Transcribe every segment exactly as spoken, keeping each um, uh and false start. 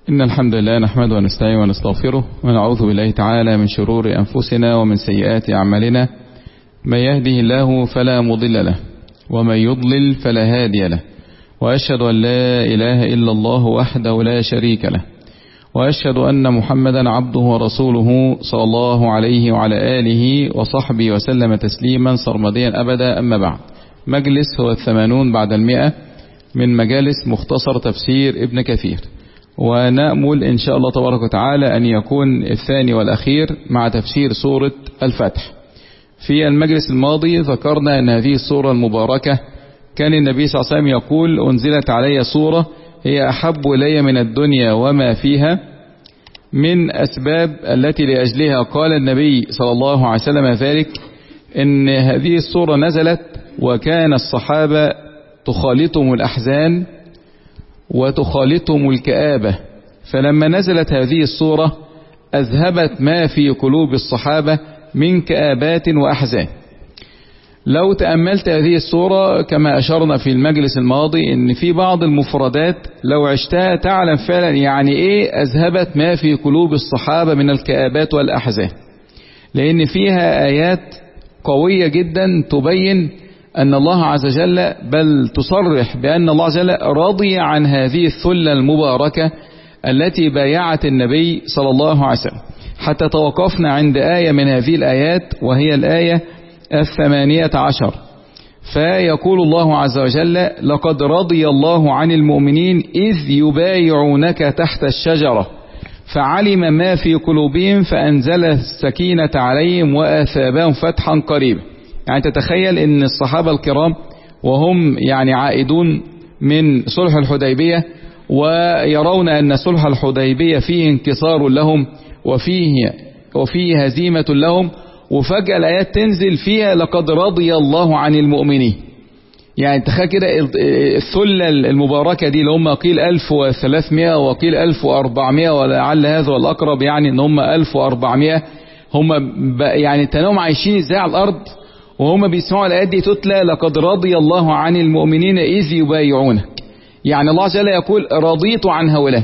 إن الحمد لله نحمده ونستعين ونستغفره ونعوذ بالله تعالى من شرور أنفسنا ومن سيئات أعمالنا. من يهده الله فلا مضل له ومن يضلل فلا هادي له، وأشهد أن لا إله إلا الله وحده لا شريك له، وأشهد أن محمدا عبده ورسوله صلى الله عليه وعلى آله وصحبه وسلم تسليما سرمديا أبدا. أما بعد، مجلس هو الثمانون بعد المئة من مجالس مختصر تفسير ابن كثير، ونأمل إن شاء الله تبارك وتعالى أن يكون الثاني والأخير مع تفسير سورة الفتح. في المجلس الماضي ذكرنا أن هذه السورة المباركة كان النبي صلى الله عليه وسلم يقول: أنزلت علي سورة هي أحب إلي من الدنيا وما فيها. من أسباب التي لأجلها قال النبي صلى الله عليه وسلم ذلك إن هذه السورة نزلت وكان الصحابة تخالطهم الأحزان وتخالطهم الكآبة، فلما نزلت هذه السورة أذهبت ما في قلوب الصحابة من كآبات وأحزان. لو تأملت هذه السورة كما أشرنا في المجلس الماضي إن في بعض المفردات لو عشتها تعلم فعلا يعني إيه أذهبت ما في قلوب الصحابة من الكآبات والأحزان، لأن فيها آيات قوية جدا تبين أن الله عز وجل بل تصرح بأن الله عز وجل رضي عن هذه الثلة المباركة التي بايعت النبي صلى الله عليه وسلم، حتى توقفنا عند آية من هذه الآيات وهي الآية الثمانية عشر. فيقول الله عز وجل: لقد رضي الله عن المؤمنين إذ يبايعونك تحت الشجرة فعلم ما في قلوبهم فأنزل السكينة عليهم وأثابهم فتحا قريبا. يعني تتخيل ان الصحابة الكرام وهم يعني عائدون من صلح الحديبية ويرون ان صلح الحديبية فيه انكسار لهم وفيه, وفيه هزيمة لهم، وفجأة الآيات تنزل فيها لقد رضي الله عن المؤمنين. يعني تخيل كده الثلة المباركة دي اللي هم قيل ألف وثلاثمائة وقيل ألف وأربعمائة، ولعل هذا الأقرب يعني ان هم ألف وأربعمائة. هم يعني تنهم عايشين ازاي على الأرض وهم بيسمعوا الآيات دي تتلى: لقد رضي الله عن المؤمنين إذ يبايعونك. يعني الله جل يقول رضيت عن هؤلاء،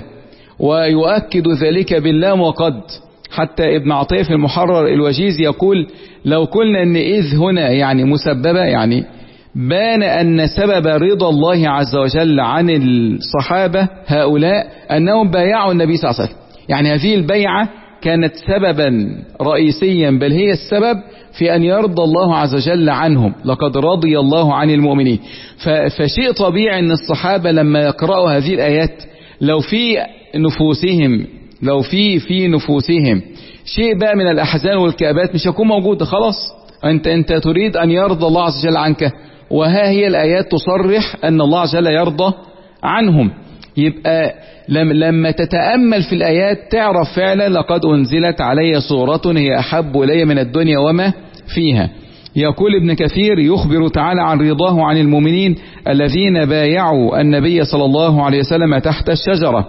ويؤكد ذلك باللام وقد. حتى ابن عطية في المحرر الوجيز يقول: لو قلنا ان إذ هنا يعني مسببة، يعني بان أن سبب رضا الله عز وجل عن الصحابة هؤلاء أنهم بايعوا النبي صلى الله عليه وسلم. يعني هذه البيعة كانت سببا رئيسيا، بل هي السبب في أن يرضى الله عز وجل عنهم. لقد رضي الله عن المؤمنين. فشيء طبيعي أن الصحابة لما يقرأوا هذه الآيات لو في نفوسهم لو في في نفوسهم شيء بقى من الأحزان والكآبات مش هيكون موجود خلاص. أنت أنت تريد أن يرضى الله عز وجل عنك، وها هي الآيات تصرح أن الله عز وجل يرضى عنهم. يبقى لما تتأمل في الآيات تعرف فعلا لقد أنزلت علي سورة هي أحب إلي من الدنيا وما فيها. يقول ابن كثير: يخبر تعالى عن رضاه عن المؤمنين الذين بايعوا النبي صلى الله عليه وسلم تحت الشجرة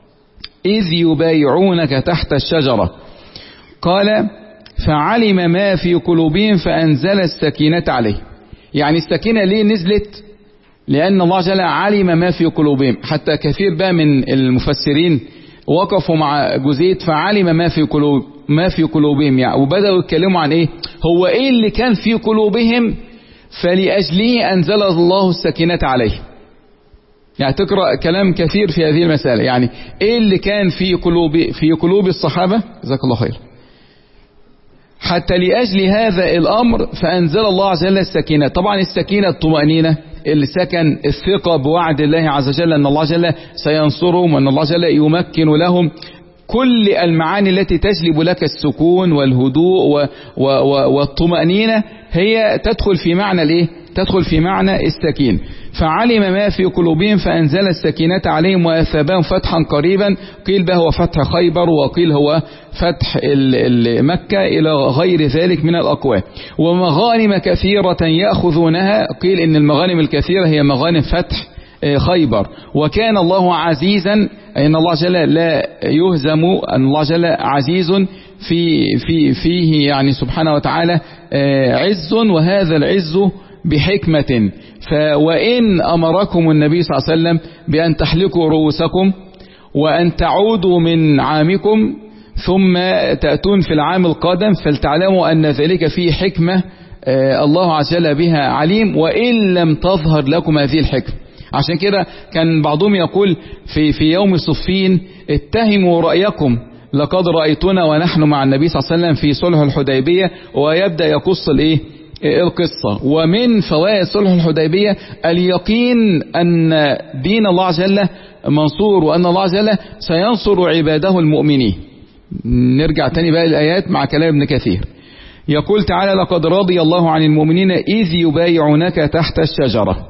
إذ يبايعونك تحت الشجرة. قال: فعلم ما في قلوبهم فأنزل السكينة عليه. يعني السكينة ليه نزلت؟ لأن الله جل علم ما في قلوبهم. حتى كثير بقى من المفسرين وقفوا مع جزئية فعلم ما في قلوب ما في قلوبهم، يعني وبدأوا يتكلموا عن ايه هو ايه اللي كان في قلوبهم فلأجله أنزل الله السكينة عليه. يعني تقرأ كلام كثير في هذه المسألة، يعني ايه اللي كان في قلوب في قلوب الصحابة، جزاك الله خير، حتى لأجل هذا الأمر فأنزل الله عز وجل السكينة. طبعا السكينة الطمأنينة اللي سكن الثقة بوعد الله عز وجل أن الله جل سينصرهم وأن الله جل يمكن لهم. كل المعاني التي تجلب لك السكون والهدوء والطمأنينة هي تدخل في معنى الايه؟ تدخل في معنى السكين. فعلم ما في قلوبهم فأنزل السكينة عليهم وأثابهم فتحا قريبا. قيل به هو فتح خيبر، وقيل هو فتح مكة، إلى غير ذلك من الأقوال. ومغانم كثيرة يأخذونها. قيل إن المغانم الكثيرة هي مغانم فتح خيبر. وكان الله عزيزا، أي أن الله جل لا يهزم، أن الله جل عزيز في في فيه يعني سبحانه وتعالى عز، وهذا العز بحكمة. فوإن أمركم النبي صلى الله عليه وسلم بأن تحلقوا رؤوسكم وأن تعودوا من عامكم ثم تأتون في العام القادم فلتعلموا أن ذلك فيه حكمة الله عز وجل بها عليم، وإن لم تظهر لكم هذه الحكمة. عشان كده كان بعضهم يقول في في يوم صفين اتهموا رأيكم لقد رأيتنا ونحن مع النبي صلى الله عليه وسلم في صلح الحديبية، ويبدأ يقص الايه القصة. ومن فوائد صلح الحديبية اليقين أن دين الله عز وجل منصور، وأن الله عز وجل سينصر عباده المؤمنين. نرجع تاني بقى الآيات مع كلام ابن كثير. يقول تعالى: لقد رضي الله عن المؤمنين إذ يبايعونك تحت الشجرة.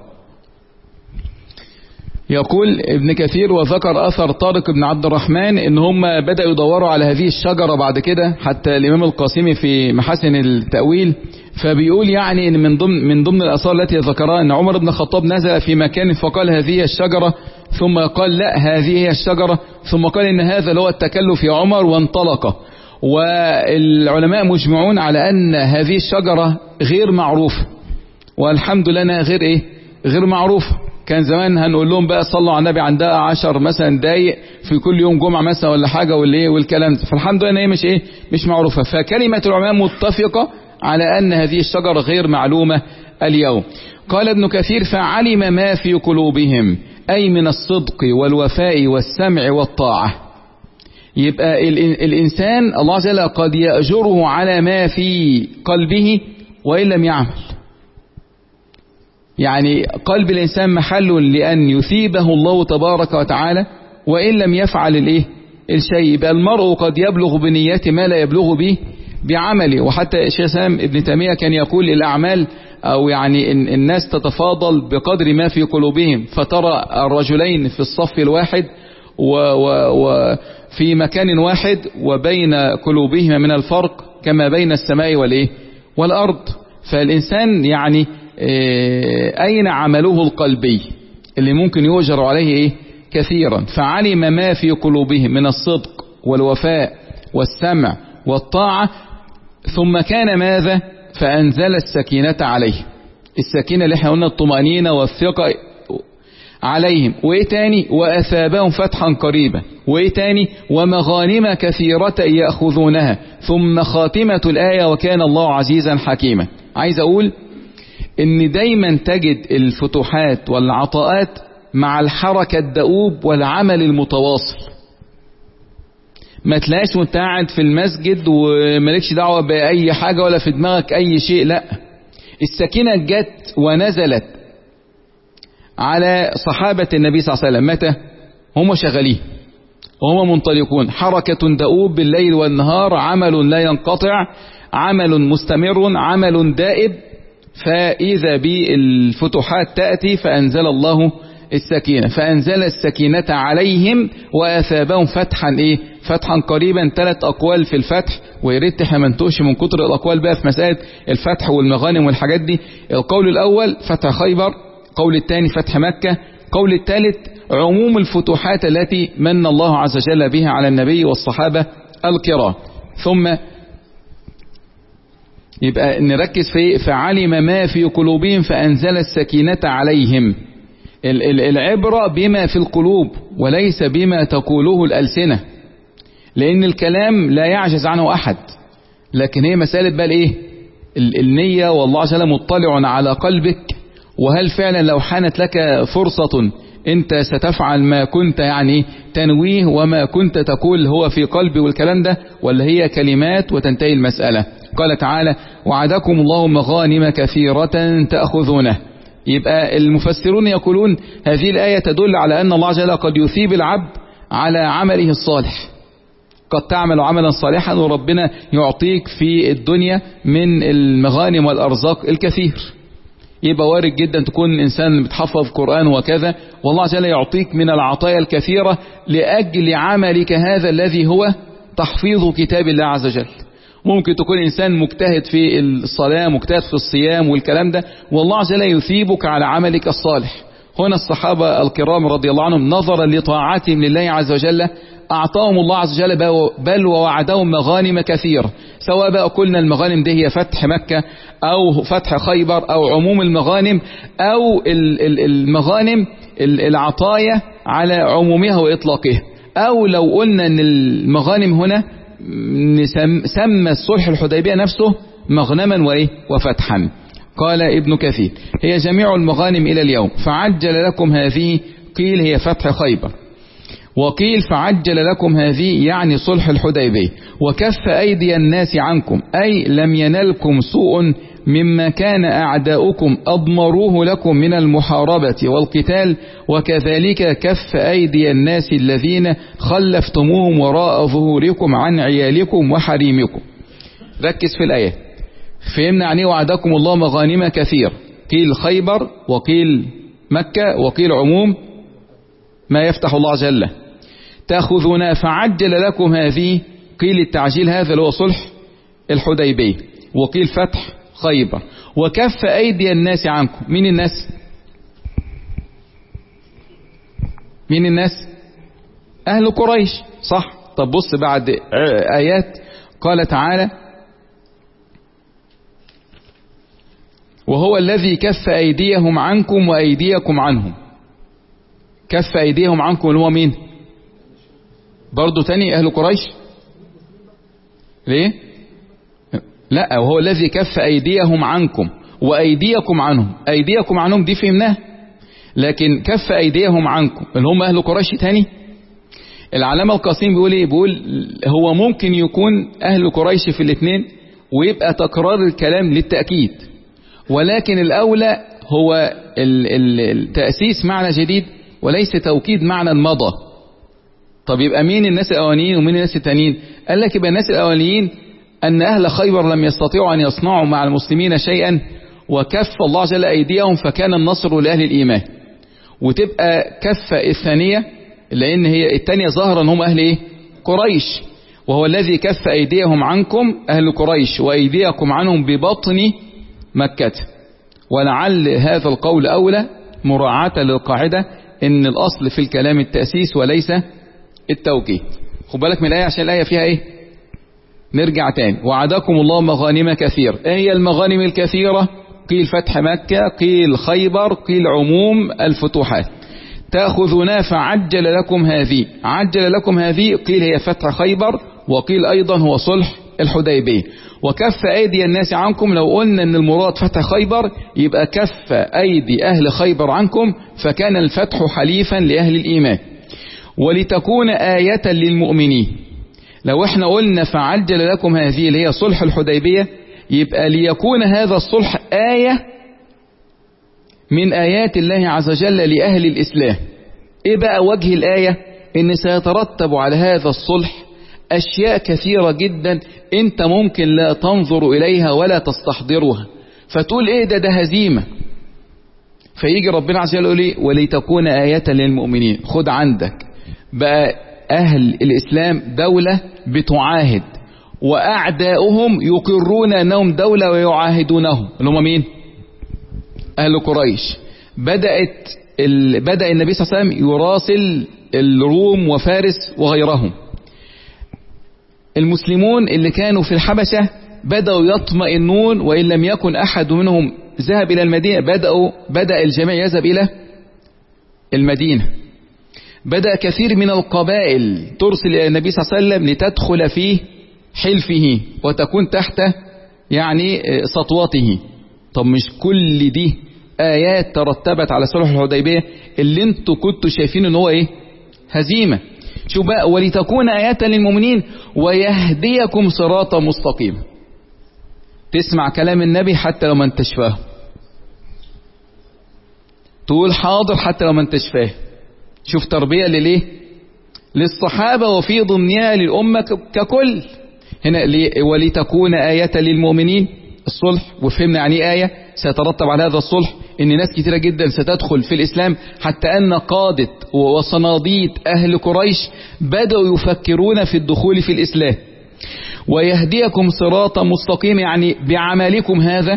يقول ابن كثير: وذكر أثر طارق بن عبد الرحمن إن هم بدأوا يدوروا على هذه الشجرة بعد كده، حتى الإمام القاسمي في محاسن التأويل فبيقول يعني إن من ضمن من ضمن الآثار التي ذكرها أن عمر بن الخطاب نزل في مكان فقال هذه الشجرة، ثم قال لا هذه هي الشجرة، ثم قال إن هذا اللي هو التكلف يا عمر، وانطلق. والعلماء مجمعون على أن هذه الشجرة غير معروفة، والحمد لله غير إيه غير معروفة. كان زمان هنقول لهم بقى صلوا على النبي عندها عشر مثلا دقايق في كل يوم جمعة مثلا ولا حاجة والايه والكلام ده، فالحمد لله هي مش ايه مش معروفة. فكلمة العلماء متفقة على أن هذه الشجرة غير معلومة اليوم. قال ابن كثير: فعلم ما في قلوبهم، أي من الصدق والوفاء والسمع والطاعة. يبقى الإنسان الله عز وجل قد يأجره على ما في قلبه وإن لم يعمل. يعني قلب الإنسان محل لأن يثيبه الله تبارك وتعالى وإن لم يفعل الإيه الشيء. يبقى المرء قد يبلغ بنيته ما لا يبلغ به بعمله. وحتى الشيخ سام ابن تيمية كان يقول الأعمال أو يعني إن الناس تتفاضل بقدر ما في قلوبهم، فترى الرجلين في الصف الواحد وفي مكان واحد وبين قلوبهما من الفرق كما بين السماء والإيه والأرض. فالإنسان يعني أين عمله القلبي اللي ممكن يؤجر عليه إيه كثيرا. فعلم ما في قلوبهم من الصدق والوفاء والسمع والطاعة، ثم كان ماذا؟ فأنزل السكينة عليه. السكينة اللي احنا قلنا الطمأنينة والثقة عليهم. وإيه تاني؟ وأثابهم فتحا قريبا. وإيه تاني؟ ومغانم كثيرة يأخذونها. ثم خاتمة الآية: وكان الله عزيزا حكيما. عايز أقول إن دايما تجد الفتوحات والعطاءات مع الحركة الدؤوب والعمل المتواصل. ما تلاقيش وانت قاعد في المسجد ومالكش دعوة بأي حاجة ولا في دماغك أي شيء، لا. السكينة جت ونزلت على صحابة النبي صلى الله عليه وسلم متى؟ هم شغالين وهم منطلقون، حركة دؤوب بالليل والنهار، عمل لا ينقطع، عمل مستمر، عمل دائب. فإذا بالفتوحات تأتي فأنزل الله السكينة، فأنزل السكينة عليهم وأثابهم فتحا إيه فتحا قريبا. ثلاث أقوال في الفتح، ويريد احنا ما نتوهش من كتر الأقوال بقى في مسألة الفتح والمغانم والحاجات دي. القول الأول فتح خيبر، قول الثاني فتح مكة، قول الثالث عموم الفتوحات التي من الله عز وجل بها على النبي والصحابة الكرام. ثم يبقى نركز في فعلم ما في قلوبهم فأنزل السكينة عليهم. العبرة بما في القلوب وليس بما تقوله الألسنة، لأن الكلام لا يعجز عنه أحد، لكن هي مسألة بقى إيه النية. والله عز وجل مطلع على قلبك، وهل فعلا لو حانت لك فرصة انت ستفعل ما كنت يعني تنويه وما كنت تقول هو في قلبي والكلام ده، ولا هي كلمات وتنتهي المسألة. قال تعالى: وعدكم الله مغانم كثيرة تأخذونه. يبقى المفسرون يقولون هذه الآية تدل على أن الله عز وجل قد يثيب العبد على عمله الصالح. قد تعمل عملا صالحا وربنا يعطيك في الدنيا من المغانم والأرزاق الكثير. يبقى وارد جدا تكون إنسان بتحفظ قرآن وكذا، والله عز وجل يعطيك من العطايا الكثيرة لأجل عملك هذا الذي هو تحفيظ كتاب الله عز وجل. ممكن تكون إنسان مجتهد في الصلاة، مجتهد في الصيام والكلام ده، والله عز وجل يثيبك على عملك الصالح. هنا الصحابة الكرام رضي الله عنهم نظرا لطاعتهم لله عز وجل أعطاهم الله عز وجل بل ووعدهم مغانم كثيرة، سواء بقى قلنا المغانم دي هي فتح مكة أو فتح خيبر أو عموم المغانم أو المغانم العطايا على عمومها وإطلاقها، أو لو قلنا أن المغانم هنا سمى الصلح الحديبية نفسه مغنما وإيه وفتحا. قال ابن كثير هي جميع المغانم إلى اليوم، فعجل لكم هذه قيل هي فتح خيبر، وقيل فعجل لكم هذه يعني صلح الحديبية، وكف أيدي الناس عنكم أي لم ينلكم سوء مما كان أعداؤكم أضمروه لكم من المحاربة والقتال، وكذلك كف أيدي الناس الذين خلفتموهم وراء ظهوركم عن عيالكم وحريمكم. ركز في الآيات. فهمنا عني وعدكم الله مغانم كثير، قيل خيبر وقيل مكة وقيل عموم ما يفتح الله جل. تأخذون فعجل لكم هذه قيل التعجيل هذا اللي هو صلح الحديبية، وقيل فتح خيبر، وكف أيدي الناس عنكم. مين الناس؟ مين الناس؟ أهل قريش، صح؟ طب بص بعد آيات قال تعالى وهو الذي كف أيديهم عنكم وأيديكم عنهم. كف أيديهم عنكم اللي هو مين؟ برضو تاني أهل قريش. ليه؟ لا، وهو الذي كف أيديهم عنكم وأيديكم عنهم. أيديكم عنهم دي فهمناها، لكن كف أيديهم عنكم اللي هم أهل قريش تاني. العلامة القاسم بيقول ايه؟ بيقول هو ممكن يكون أهل قريش في الاثنين ويبقى تكرار الكلام للتأكيد، ولكن الأولى هو التأسيس معنى جديد وليس توكيد معنى مضى. طب يبقى مين الناس الأولانيين ومين الناس التانيين؟ قال لك يبقى الناس الأولانيين أن أهل خيبر لم يستطيعوا أن يصنعوا مع المسلمين شيئا، وكف الله جل أيديهم فكان النصر لأهل الإيمان. وتبقى كف الثانية لأن هي الثانية ظاهرة أنهم أهل إيه؟ قريش. وهو الذي كف أيديهم عنكم أهل قريش وأيديكم عنهم ببطن مكة. ولعل هذا القول أولى مراعاة للقاعدة إن الأصل في الكلام التأسيس وليس التوكيد. خد بالك من الآية عشان الآية فيها إيه؟ نرجع تاني. وعدكم الله مغانم كثير. إيه هي المغانم الكثيرة؟ قيل فتح مكة، قيل خيبر، قيل عموم الفتوحات. تأخذنا فعجل لكم هذه. عجل لكم هذه قيل هي فتح خيبر، وقيل أيضا هو صلح الحديبية. وكف أيدي الناس عنكم، لو قلنا أن المراد فتح خيبر يبقى كف أيدي أهل خيبر عنكم، فكان الفتح حليفا لأهل الإيمان. ولتكون آية للمؤمنين. لو احنا قلنا فعجل لكم هذه اللي هي صلح الحديبية، يبقى ليكون هذا الصلح آية من آيات الله عز وجل لأهل الإسلام. ايه بقى وجه الآية؟ ان سيترتب على هذا الصلح أشياء كثيرة جدا انت ممكن لا تنظر إليها ولا تستحضرها، فتقول ايه ده ده هزيمة. فيجي ربنا عز وجل يقول ايه؟ ولتكون آية للمؤمنين. خد عندك بقى أهل الإسلام دولة بتعاهد، وأعداؤهم يقرون أنهم دولة ويعاهدونهم، اللي هم مين؟ أهل قريش. بدأت ال... بدأ النبي صلى الله عليه وسلم يراسل الروم وفارس وغيرهم. المسلمون اللي كانوا في الحبشة بدأوا يطمئنون، وإن لم يكن أحد منهم ذهب إلى المدينة بدأوا بدأ الجميع يذهب إلى المدينة. بدأ كثير من القبائل ترسل إلى النبي صلى الله عليه وسلم لتدخل في حلفه وتكون تحت يعني سطوته. طب مش كل دي آيات ترتبت على صلح الحديبية اللي انتوا كنتوا شايفين ان هو ايه؟ هزيمة. شو بقى؟ ولتكون آيات للمؤمنين ويهديكم صراطا مستقيما. تسمع كلام النبي حتى لو ما انتش فاهم، تقول حاضر حتى لو ما انتش فاهم. شوف تربية لليه؟ للصحابة وفي ضمنها للأمة ككل. هنا ولتكون آية للمؤمنين الصلح، وفهمنا يعني آية سيترتب على هذا الصلح ان ناس كتيرة جدا ستدخل في الإسلام، حتى أن قادة وصناديد أهل قريش بدأوا يفكرون في الدخول في الإسلام. ويهديكم صراطا مستقيما يعني بعملكم هذا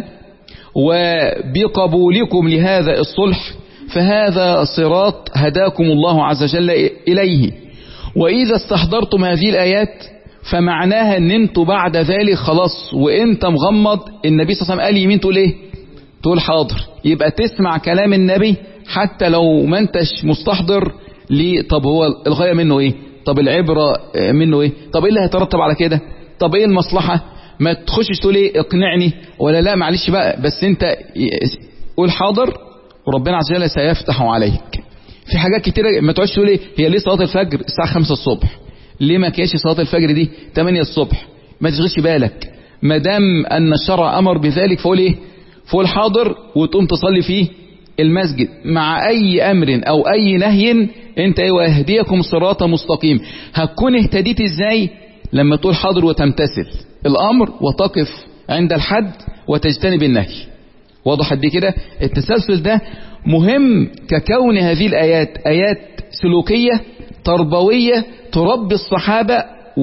وبقبولكم لهذا الصلح، فهذا صراط هداكم الله عز وجل إليه. وإذا استحضرتم هذه الآيات فمعناها ان انتوا بعد ذلك خلاص وانت مغمض النبي صلى الله عليه وسلم قال يمين تقول ايه؟ تقول حاضر. يبقى تسمع كلام النبي حتى لو ما انتش مستحضر ليه. طب هو الغاية منه ايه؟ طب العبرة منه ايه؟ طب ايه اللي هيترتب على كده؟ طب ايه المصلحة؟ ما تخشش تقول ايه اقنعني ولا لا معلش بقى، بس انت قول حاضر وربنا عز وجل سيفتح عليك. في حاجات كتيرة ما تقعدش تقول ايه هي ليه صلاة الفجر الساعة خمسة الصبح؟ ليه ما كانش صلاة الفجر دي تمانية الصبح؟ ما تشغلش بالك، ما دام ان الشرع امر بذلك فقول ايه؟ فقول حاضر وتقوم تصلي فيه المسجد مع اي امر او اي نهي. انت ايه؟ واهديكم صراطا مستقيم. هتكون اهتديت ازاي؟ لما تقول حاضر وتمتثل الامر وتقف عند الحد وتجتنب النهي. واضح دي كده؟ التسلسل ده مهم، ككون هذه الايات ايات سلوكية تربوية تربي الصحابة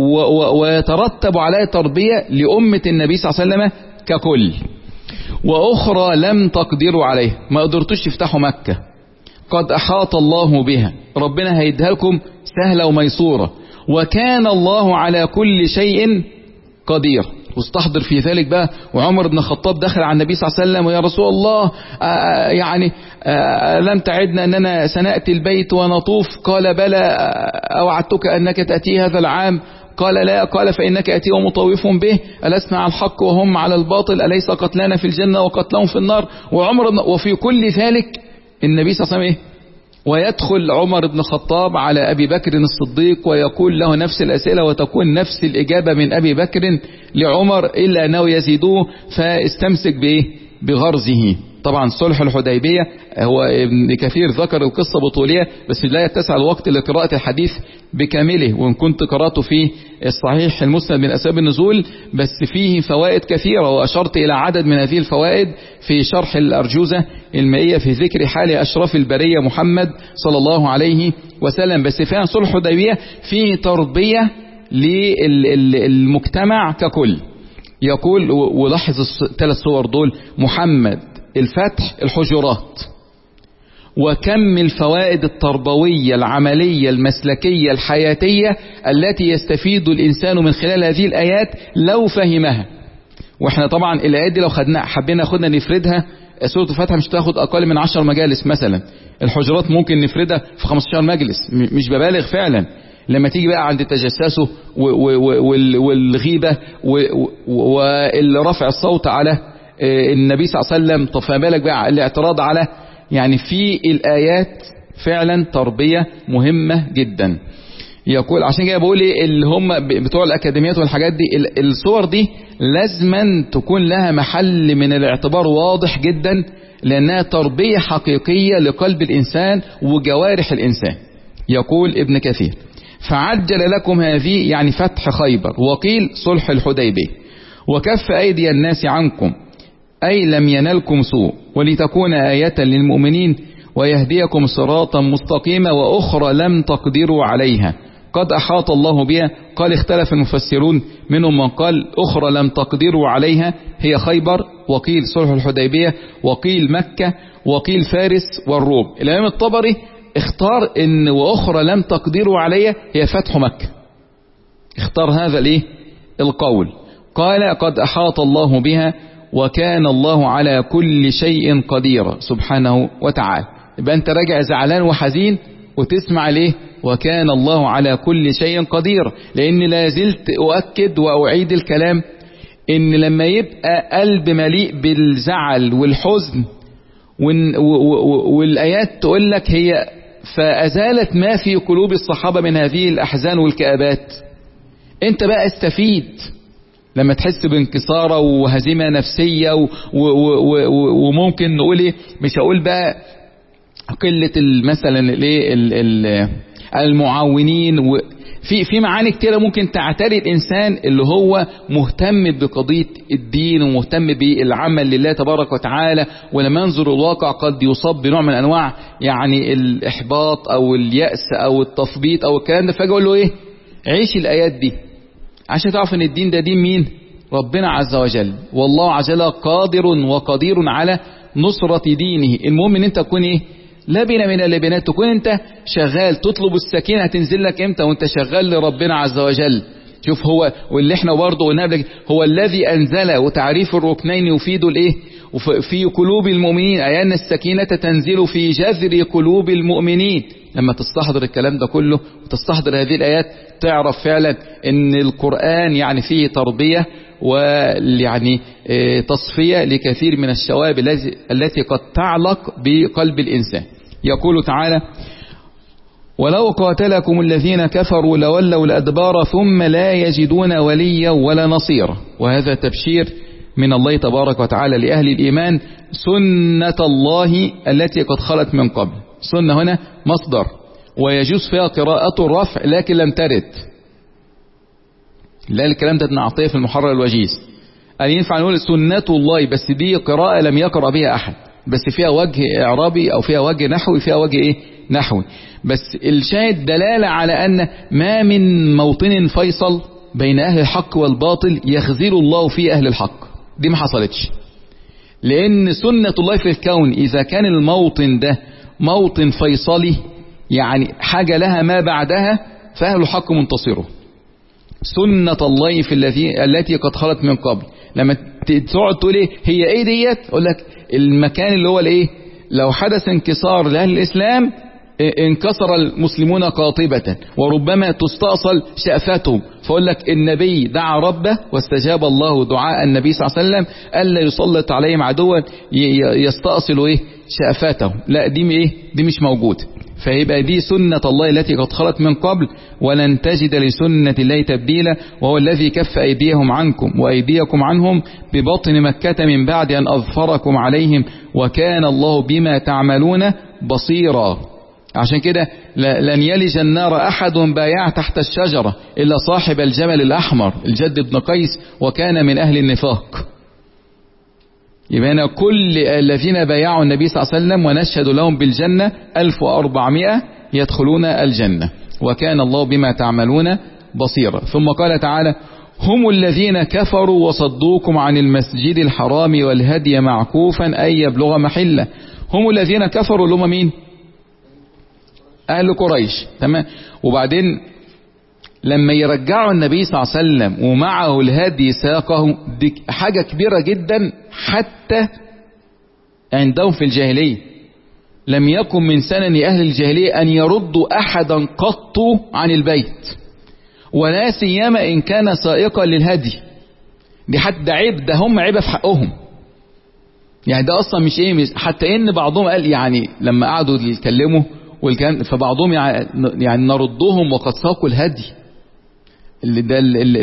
ويترتب عليها تربية لأمة النبي صلى الله عليه وسلم ككل. واخرى لم تقدروا عليه، ما قدرتوش تفتحوا مكة، قد احاط الله بها، ربنا هيديها لكم سهلة وميسورة، وكان الله على كل شيء قدير. واستحضر في ذلك بقى وعمر بن الخطاب دخل على النبي صلى الله عليه وسلم: ويا رسول الله آآ يعني آآ لم تعدنا أننا سنأتي البيت ونطوف؟ قال بلى، أوعدتك أنك تأتي هذا العام؟ قال لا. قال فإنك أتي ومطوف به، ألسنا على الحق وهم على الباطل؟ أليس قتلانا في الجنة وقتلهم في النار؟ وعمر بن وفي كل ذلك النبي صلى الله عليه وسلم إيه؟ ويدخل عمر بن الخطاب على أبي بكر الصديق ويقول له نفس الأسئلة وتكون نفس الإجابة من أبي بكر لعمر، إلا أنه يزيدوه فاستمسك بإيه؟ بغرزه. طبعا صلح الحديبية هو ابن كثير ذكر القصة بطولية، بس لا يتسع الوقت لقراءة الحديث بكامله، وإن كنت قرأته في الصحيح المسند من أسباب النزول، بس فيه فوائد كثيرة، وأشرت إلى عدد من هذه الفوائد في شرح الأرجوزة المائية في ذكر حال أشرف البرية محمد صلى الله عليه وسلم. بس فعلا صلح الحديبية فيه تربية للمجتمع ككل. يقول ولاحظ الثلاث صور دول: محمد، الفتح، الحجرات. وكم الفوائد التربوية العملية المسلكية الحياتية التي يستفيد الإنسان من خلال هذه الآيات لو فهمها. واحنا طبعا الآيات دي لو خدنا حبينا خدنا نفردها، سورة الفتح مش تاخد أقل من عشر مجالس مثلا، الحجرات ممكن نفردها في خمستاشر مجلس، مش ببالغ فعلا. لما تيجي بقى عند التجسس والغيبة والرفع الصوت على النبي صلى الله عليه وسلم، طب فما بالك بقى الاعتراض على، يعني في الآيات فعلا تربية مهمة جدا. يقول عشان كده بقول ايه اللي هم بتوع الأكاديميات والحاجات دي، الصور دي لازما تكون لها محل من الاعتبار واضح جدا، لأنها تربية حقيقية لقلب الإنسان وجوارح الإنسان. يقول ابن كثير: فعجل لكم هذه، يعني فتح خيبر، وقيل صلح الحديبية، وكف أيدي الناس عنكم، أي لم ينلكم سوء، ولتكون آية للمؤمنين ويهديكم صراطا مستقيما، وأخرى لم تقدروا عليها قد أحاط الله بها. قال اختلف المفسرون، منهم من قال أخرى لم تقدروا عليها هي خيبر، وقيل صلح الحديبية، وقيل مكة، وقيل فارس والروم. الإمام الطبري اختار ان واخرى لم تقدروا عليها هي فتح مكة، اختار هذا الايه القول. قال قد احاط الله بها وكان الله على كل شيء قدير سبحانه وتعالى. يبقى انت راجع زعلان وحزين وتسمع ليه وكان الله على كل شيء قدير، لان لا زلت اؤكد واعيد الكلام ان لما يبقى قلب مليء بالزعل والحزن والآيات تقول لك هي فأزالت ما في قلوب الصحابة من هذه الأحزان والكآبات، انت بقى استفيد لما تحس بانكسارة وهزيمة نفسية و و و وممكن نقول ايه، مش هقول بقى قلة مثلا الايه المعاونين، في في معاني كتيرة ممكن تعتري الإنسان اللي هو مهتم بقضية الدين ومهتم بالعمل لله تبارك وتعالى، ولما ينظر الواقع قد يصاب بنوع من أنواع يعني الإحباط أو اليأس أو التثبيط أو الكلام ده. فاجي أقول له إيه؟ عيش الآيات دي عشان تعرف إن الدين ده دين مين؟ ربنا عز وجل، والله عز وجل قادر وقدير على نصرة دينه. المهم إن أنت تكون إيه؟ لبنة من اللبنات، تكون انت شغال تطلب السكينة هتنزل لك امتى؟ وانت شغال لربنا عز وجل. شوف هو واللي احنا برضه قلنا لك هو الذي انزل، وتعريف الركنين يفيد الايه في قلوب المؤمنين، اي ان السكينة تنزل في جذر قلوب المؤمنين. لما تستحضر الكلام ده كله وتستحضر هذه الآيات تعرف فعلا ان القرآن يعني فيه تربية ويعني تصفية لكثير من الشوائب التي قد تعلق بقلب الإنسان. يقول تعالى: ولو قاتلكم الذين كفروا لولوا الأدبار ثم لا يجدون وليا ولا نصيرا. وهذا تبشير من الله تبارك وتعالى لأهل الإيمان، سنة الله التي قد خلت من قبل. سنة هنا مصدر، ويجوز فيها قراءة الرفع لكن لم ترد. لا، الكلام ده نعطيه في المحرر الوجيز. قال ينفع نقول سنة الله، بس دي قراءة لم يقرأ بها أحد، بس فيها وجه إعرابي أو فيها وجه نحوي، فيها وجه إيه نحوي. بس الشاهد دلالة على أن ما من موطن فيصل بين أهل الحق والباطل يخذل الله فيه أهل الحق. دي ما حصلتش، لأن سنة الله في الكون إذا كان الموطن ده موطن فيصلي، يعني حاجة لها ما بعدها، فأهل الحق منتصرون. سنة الله في الذي التي قد خلت من قبل. لما تقعد تقول ايه هي ايه ديت، اقول لك المكان اللي هو الايه، لو حدث انكسار لأهل الإسلام انكسر المسلمون قاطبة، وربما تستأصل شأفتهم. فأقول لك النبي دعا ربه واستجاب الله دعاء النبي صلى الله عليه وسلم ألا يسلط عليهم عدوا يستأصل ايه شأفتهم. لا، دي ايه دي مش موجود. فيبقى دي سنة الله التي قد خلت من قبل، ولن تجد لسنة الله تبديلا. وهو الذي كف أيديهم عنكم وأيديكم عنهم ببطن مكة من بعد أن أظفركم عليهم وكان الله بما تعملون بصيرا. عشان كده لن يلج النار أحد بايع تحت الشجرة إلا صاحب الجمل الأحمر الجد بن قيس، وكان من أهل النفاق. يبقى كل الذين بايعوا النبي صلى الله عليه وسلم ونشهد لهم بالجنة ألف وأربعمائة يدخلون الجنة، وكان الله بما تعملون بصيرا. ثم قال تعالى: هم الذين كفروا وصدوكم عن المسجد الحرام والهدي معكوفا أن يبلغ محله. هم الذين كفروا اللي هم مين؟ أهل قريش. تمام. وبعدين لما يرجعوا النبي صلى الله عليه وسلم ومعه الهدي ساقه، دي حاجة كبيرة جدا. حتى عندهم في الجاهلية لم يكن من سنن أهل الجاهلية أن يردوا أحدا قط عن البيت، ولا سيما إن كان سائقا للهدي. دي حتى عيب، ده هم عيبة في حقهم. يعني ده أصلا مش إيه، حتى إن بعضهم قال يعني لما قعدوا يتكلموا والكلام، فبعضهم يعني نردهم وقد ساقوا الهدي. اللي ده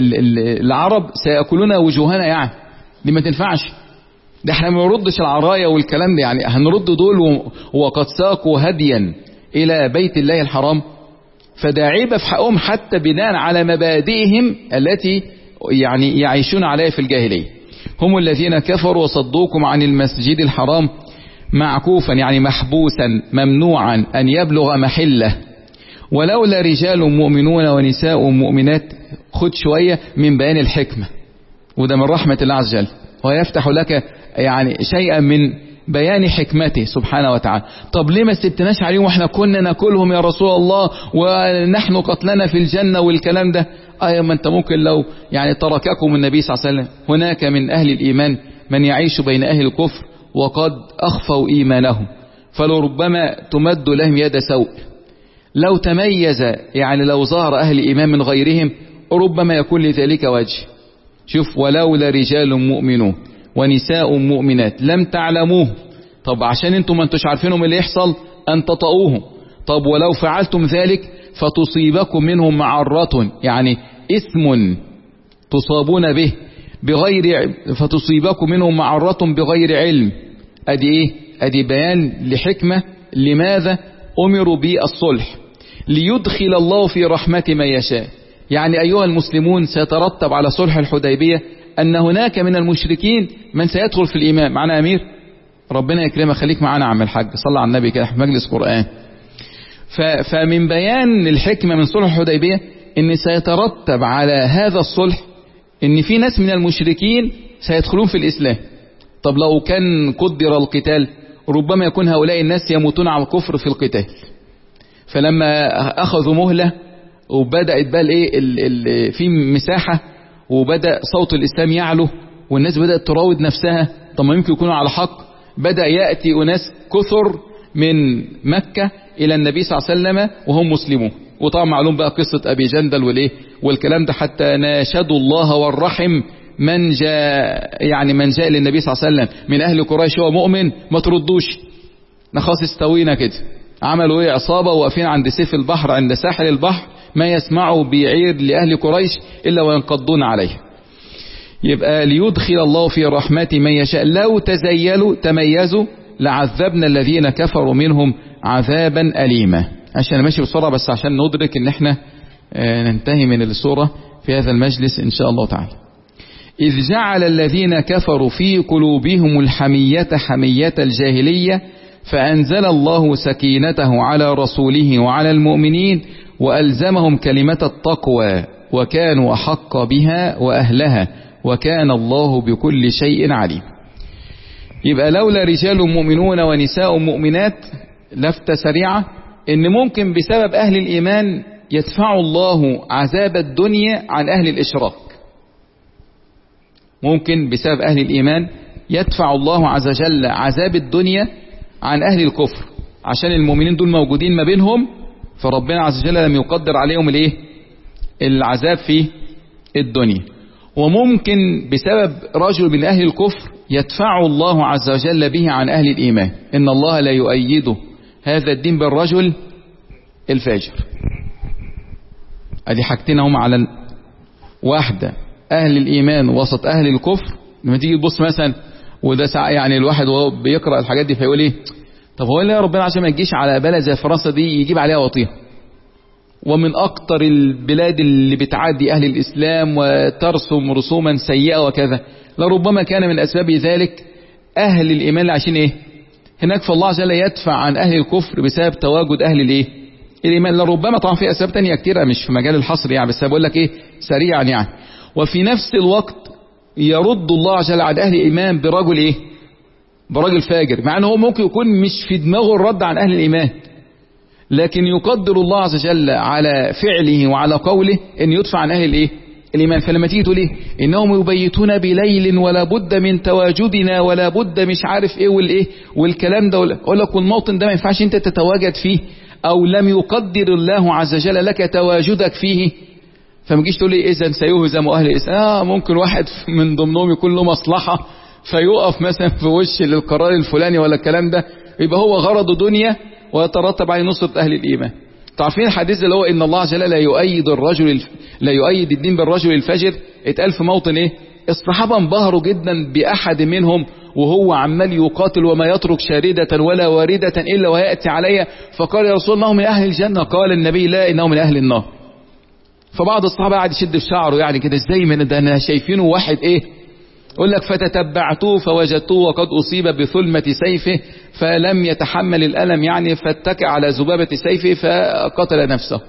العرب سيأكلون وجوهنا، يعني دي ما تنفعش. ده احنا ما نردش العرايا والكلام ده، يعني هنرد دول وقد ساقوا هديا إلى بيت الله الحرام. فده عيب في حقهم حتى بناء على مبادئهم التي يعني يعيشون عليها في الجاهلية. هم الذين كفروا وصدوكم عن المسجد الحرام معكوفا، يعني محبوسا ممنوعا أن يبلغ محله، ولولا رجال مؤمنون ونساء مؤمنات. خد شوية من بيان الحكمة، وده من رحمة الله عز وجل، ويفتح لك يعني شيئا من بيان حكمته سبحانه وتعالى. طب ليه ما سبتناش عليهم واحنا كنا ناكلهم يا رسول الله ونحن قتلنا في الجنة والكلام ده؟ ايوه، ما انت ممكن لو يعني ترككم النبي صلى الله عليه وسلم. هناك من اهل الايمان من يعيش بين اهل الكفر وقد اخفوا ايمانهم، فلربما تمد لهم يد سوء. لو تميز، يعني لو ظهر اهل الايمان من غيرهم ربما يكون لذلك وجه. شوف: ولولا رجال مؤمنون ونساء مؤمنات لم تعلموه. طب عشان انتم ما انتوش عارفينهم اللي يحصل ان تطؤوهم. طب ولو فعلتم ذلك فتصيبكم منهم معرة، يعني اسم تصابون به بغير، فتصيبكم منهم معرة بغير علم. ادي ايه؟ ادي بيان لحكمة لماذا امروا بالصلح، ليدخل الله في رحمة من يشاء. يعني ايها المسلمون سيترتب على صلح الحديبية ان هناك من المشركين من سيدخل في الايمان. معنا امير؟ ربنا يكرمك، خليك معنا عم الحاج، صلى على النبي كده في مجلس قرآن. فمن بيان الحكمة من صلح الحديبية ان سيترتب على هذا الصلح ان في ناس من المشركين سيدخلون في الاسلام. طب لو كان قدر القتال ربما يكون هؤلاء الناس يموتون على الكفر في القتال. فلما اخذوا مهلة وبدأت بقى ايه في مساحة، وبدأ صوت الاسلام يعلو والناس بدأت تراود نفسها، طب ما يمكن يكونوا على حق. بدأ يأتي أناس كثر من مكة إلى النبي صلى الله عليه وسلم وهم مسلمون. وطبعا معلوم بقى قصة أبي جندل والإيه والكلام ده، حتى ناشدوا الله والرحم من جاء يعني من جاء للنبي صلى الله عليه وسلم من أهل قريش هو مؤمن ما تردوش، نخاص استوينا كده. عملوا ايه؟ عصابة واقفين عند سيف البحر عند ساحل البحر ما يسمعوا بعير لأهل قريش إلا وينقضون عليه. يبقى ليدخل الله في رحمته من يشاء، لو تزيلوا تميزوا لعذبنا الذين كفروا منهم عذابا أليما. عشان ماشي بسرعة بس عشان ندرك ان احنا ننتهي من السورة في هذا المجلس ان شاء الله تعالى. إذ جعل الذين كفروا في قلوبهم الحمية حمية الجاهلية فأنزل الله سكينته على رسوله وعلى المؤمنين وألزمهم كلمة التقوى وكانوا أحق بها وأهلها وكان الله بكل شيء عليم. يبقى لولا رجال مؤمنون ونساء مؤمنات لفتة سريعة إن ممكن بسبب أهل الإيمان يدفع الله عذاب الدنيا عن أهل الإشراك. ممكن بسبب أهل الإيمان يدفع الله عز وجل عذاب الدنيا عن أهل الكفر، عشان المؤمنين دول موجودين ما بينهم، فربنا عز وجل لم يقدر عليهم الايه العذاب في الدنيا. وممكن بسبب رجل من أهل الكفر يدفع الله عز وجل به عن أهل الإيمان. إن الله لا يؤيد هذا الدين بالرجل الفاجر. ادي حاجتين هم على واحدة أهل الإيمان وسط أهل الكفر. لما تيجي تبص مثلا وده ساعة يعني الواحد وهو بيقرأ الحاجات دي فيقول ايه طب هو اللي ربنا عشان ما يجيش على بلد زي فرنسا دي يجيب عليها وطيها، ومن اكتر البلاد اللي بتعادي اهل الاسلام وترسم رسوما سيئة وكذا، لربما كان من اسباب ذلك اهل الايمان اللي عايشين ايه هناك، فالله عز وجل يدفع عن اهل الكفر بسبب تواجد اهل الايه الايمان. لربما طبعا في اسباب تانية كتيرة مش في مجال الحصر يعني، بس بقول لك ايه سريعا يعني. وفي نفس الوقت يرد الله عز وجل عن اهل الايمان برجل ايه برجل فاجر، مع انه هو ممكن يكون مش في دماغه الرد عن اهل الايمان، لكن يقدر الله عز وجل على فعله وعلى قوله ان يدفع عن اهل الايه الايمان. فلما تيجي تقول ايه انهم يبيتون بليل ولا بد من تواجدنا ولا بد مش عارف ايه والايه والكلام ده، اقول لك والموطن ده ما ينفعش انت تتواجد فيه او لم يقدر الله عز وجل لك تواجدك فيه، فما تجيش تقول لي اذا سيهزم اهل الاسلام. اه ممكن واحد من ضمنهم يكون له مصلحه فيقف مثلا في وش للقرار الفلاني ولا الكلام ده، يبقى هو غرضه دنيا ويترتب عليه نصرة اهل الايمان. تعرفين الحديث اللي هو ان الله عز وجل لا يؤيد الرجل الف... لا يؤيد الدين بالرجل الفجر، اتقال في موطن ايه الصحابه انبهروا جدا باحد منهم وهو عمال يقاتل وما يترك شاردة ولا واردة الا وياتي علي، فقال يا رسول الله من اهل الجنه، قال النبي لا انه من اهل النار. فبعض الصحابه قاعد يشد في شعره يعني كده ازاي من ده انا شايفينه واحد ايه، يقول لك فتتبعتوه فوجدتوه وقد أصيب بثلمة سيفه فلم يتحمل الألم يعني فاتكى على ذبابة سيفه فقتل نفسه.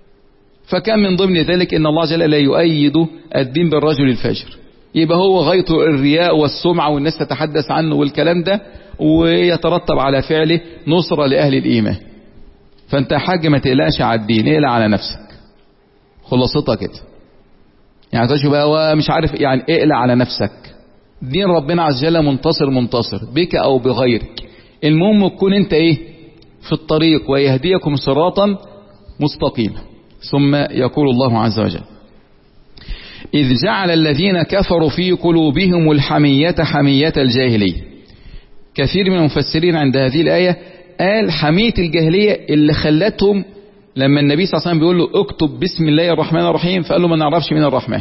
فكان من ضمن ذلك إن الله جل لا يؤيد الدين بالرجل الفاجر، يبقى هو غايته الرياء والسمعة والناس تتحدث عنه والكلام ده، ويترتب على فعله نصرة لأهل الإيمان. فأنت حاج ما تقلقش على الدين، اقلق على نفسك، خلاصتها كده يعني. تشوف بقى مش عارف يعني اقلق على نفسك، دين ربنا عز وجل منتصر منتصر بك او بغيرك، المهم تكون انت ايه في الطريق ويهديكم صراطا مستقيما. ثم يقول الله عز وجل إذ جعل الذين كفروا في قلوبهم الحمية حمية الجاهلية. كثير من المفسرين عند هذه الآية قال حمية الجاهلية اللي خلتهم لما النبي صلى الله عليه وسلم بيقول له اكتب بسم الله الرحمن الرحيم فقال له ما نعرفش مين الرحمن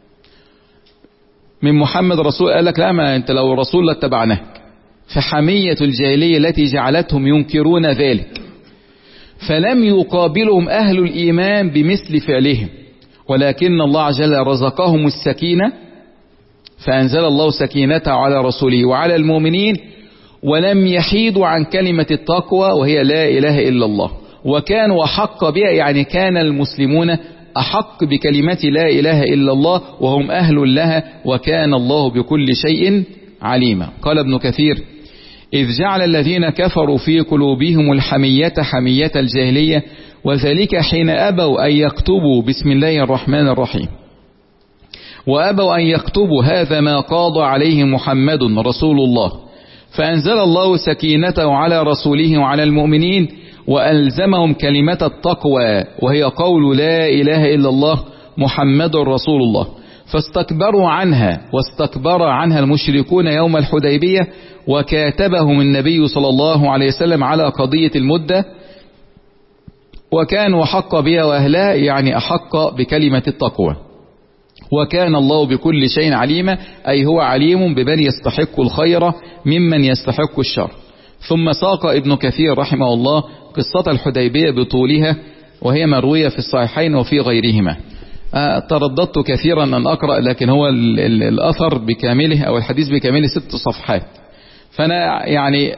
من محمد رسول، قال لك لا ما انت لو رسول لاتبعناك. فحمية الجاهلية التي جعلتهم ينكرون ذلك، فلم يقابلهم أهل الإيمان بمثل فعلهم، ولكن الله عز وجل رزقهم السكينة فأنزل الله سكينته على رسوله وعلى المؤمنين، ولم يحيدوا عن كلمة التقوى وهي لا إله إلا الله، وكانوا أحق بها يعني كان المسلمون أحق بكلمة لا إله إلا الله وهم أهل لها وكان الله بكل شيء عليما. قال ابن كثير إذ جعل الذين كفروا في قلوبهم الحمية حمية الجاهلية، وذلك حين أبوا أن يكتبوا بسم الله الرحمن الرحيم، وأبوا أن يكتبوا هذا ما قاضى عليه محمد رسول الله، فأنزل الله سكينته على رسوله وعلى المؤمنين وألزمهم كلمة التقوى وهي قول لا إله إلا الله محمد رسول الله، فاستكبروا عنها واستكبر عنها المشركون يوم الحديبية، وكاتبهم النبي صلى الله عليه وسلم على قضية المدة، وكانوا أحق بها وأهلها، يعني أحق بكلمة التقوى. وكان الله بكل شيء عليما، أي هو عليم بمن يستحق الخير ممن يستحق الشر. ثم ساق ابن كثير رحمه الله قصة الحديبية بطولها، وهي مروية في الصحيحين وفي غيرهما. ترددت كثيرا أن أقرأ، لكن هو ال ال الأثر بكامله أو الحديث بكامله ست صفحات، فأنا يعني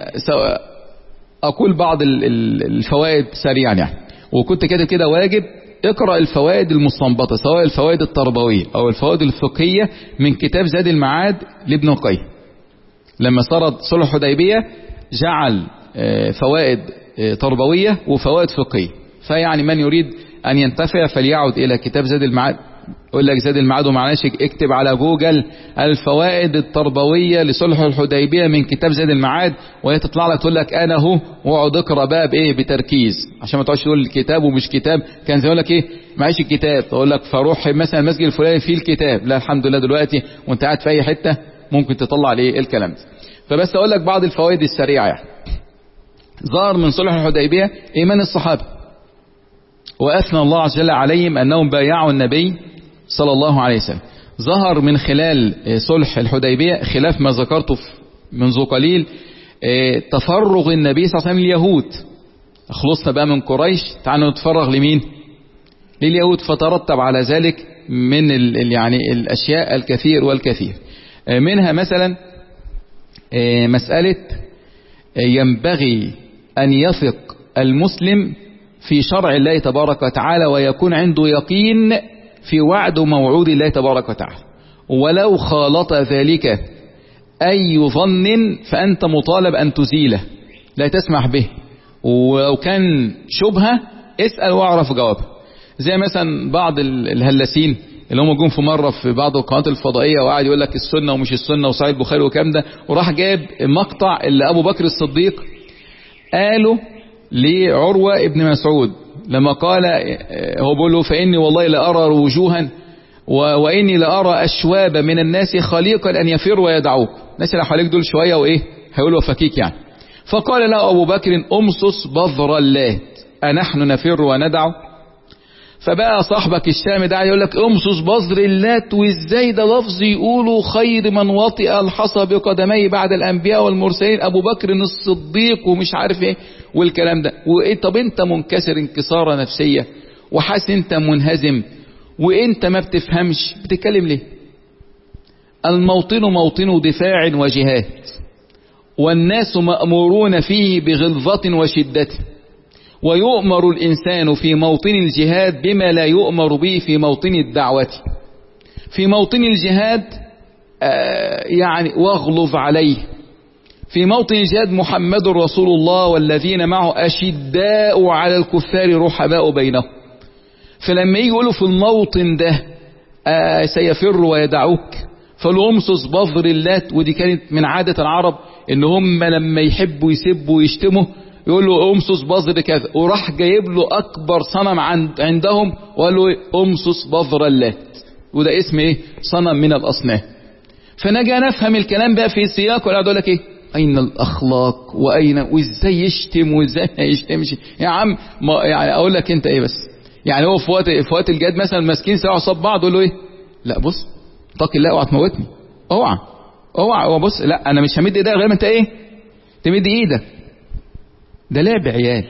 أقول بعض الفوائد سريعا يعني. وكنت كاتب كده واجب اقرأ الفوائد المستنبطة، سواء الفوائد التربوية أو الفوائد الفقهية من كتاب زاد المعاد لابن القيم. لما سرد صلح الحديبية جعل فوائد تربوية وفوائد فقهية، فيعني من يريد أن ينتفع فليعد إلى كتاب زاد المعاد. أقول لك زاد المعاد ومعناش اكتب على جوجل الفوائد التربوية لصلح الحديبية من كتاب زاد المعاد، وهي تطلع لك تقول لك أنا هو، واقعد اقرا بقى بإيه بتركيز، عشان ما تقعدش تقول الكتاب ومش كتاب. كان زي يقول لك إيه معيش الكتاب، أقول لك فروح مثلا المسجد الفلاني فيه الكتاب، لا الحمد لله دلوقتي وأنت قاعد في أي حتة ممكن تطلع ليه الكلام ده. فبس أقول لك بعض الفوائد السريعة يعني. ظهر من صلح الحديبية إيمان الصحابة، وأثنى الله عز وجل عليهم أنهم بايعوا النبي صلى الله عليه وسلم. ظهر من خلال صلح الحديبية خلاف ما ذكرته منذ قليل تفرغ النبي صلى الله عليه وسلم لليهود. خلصنا بقى من قريش، تعالوا نتفرغ لمين؟ لليهود. فترتب على ذلك من ال يعني الأشياء الكثير والكثير، منها مثلا مسألة ينبغي أن يثق المسلم في شرع الله تبارك وتعالى، ويكون عنده يقين في وعد وموعود الله تبارك وتعالى، ولو خالط ذلك أي ظن فأنت مطالب أن تزيله، لا تسمح به. ولو كان شبهة اسأل واعرف جوابه. زي مثلا بعض الهلاسين اللي هم جم في مرة في بعض القنوات الفضائية وقاعد يقول لك السنة ومش السنة وصحيح البخاري وكام ده، وراح جاب مقطع اللي أبو بكر الصديق قاله لعروة ابن مسعود لما قال، هو بيقول له فإني والله لأرى وجوها وإني لأرى أشواب من الناس خليقا أن يفروا ويدعوك. الناس اللي حواليك دول شوية وإيه هيقولوا فكيك يعني. فقال له أبو بكر أمصص بذر اللات أنحن نفر وندعو؟ فبقى صاحبك الشام ده يقول لك امصص بذر اللات، وازاي ده لفظ يقولوا خير من وطئ الحصى بقدميه بعد الانبياء والمرسلين ابو بكر الصديق ومش عارف ايه والكلام ده. وايه طب انت منكسر انكساره نفسيه وحاسس انت منهزم وانت ما بتفهمش، بتتكلم ليه؟ الموطن موطن دفاع وجهاد، والناس مأمورون فيه بغلظة وشدة، ويؤمر الإنسان في موطن الجهاد بما لا يؤمر به في موطن الدعوة. في موطن الجهاد آه يعني واغلظ عليه، في موطن الجهاد محمد رسول الله والذين معه أشداء على الكفار رحماء بينهم. فلما يجي يقولوا في الموطن ده آه سيفر ويدعوك، فالأمصص بذر اللات، ودي كانت من عادة العرب ان هم لما يحبوا يسبوا ويشتموا يقول له امصص بذر كذا، وراح جايب له اكبر صنم عندهم وقال له امصص بذر اللات، وده اسم ايه؟ صنم من الاصنام. فنجي نفهم الكلام بقى في السياق ولا اقول لك ايه؟ اين الاخلاق واين وازاي يشتم وازاي ما يشتمش يا عم؟ ما يعني اقول لك انت ايه بس؟ يعني هو في وقت في وقت الجهاد مثلا ماسكين ساعه قصاد بعض يقول له ايه؟ لا بص اتق الله اوعى تموتني، اوعى اوعى هو بص لا انا مش همد ايدي غير ما انت ايه؟ تمد ايدك. ده لعب عيال.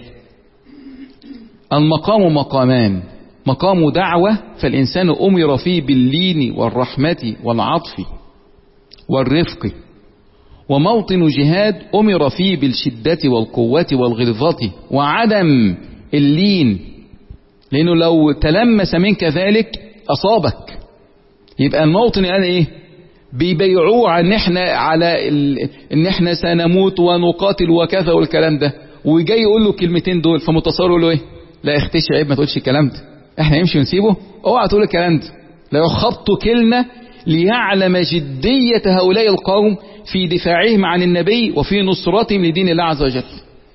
المقام مقامان، مقام دعوة فالإنسان أمر فيه باللين والرحمة والعطف والرفق، وموطن جهاد أمر فيه بالشدة والقوة والغلظة وعدم اللين، لأنه لو تلمس منك ذلك أصابك. يبقى الموطن قال إيه؟ بيبيعوه عن احنا على ال... ان احنا سنموت ونقاتل وكذا والكلام ده، وجاي يقول له الكلمتين دول، فمتصور يقول له ايه؟ لا اختش عيب ما تقولش الكلام ده، احنا نمشي ونسيبه، اوعى تقول الكلام ده. لا يخطوا كلمه ليعلم جديه هؤلاء القوم في دفاعهم عن النبي وفي نصرتهم لدين الله عز وجل.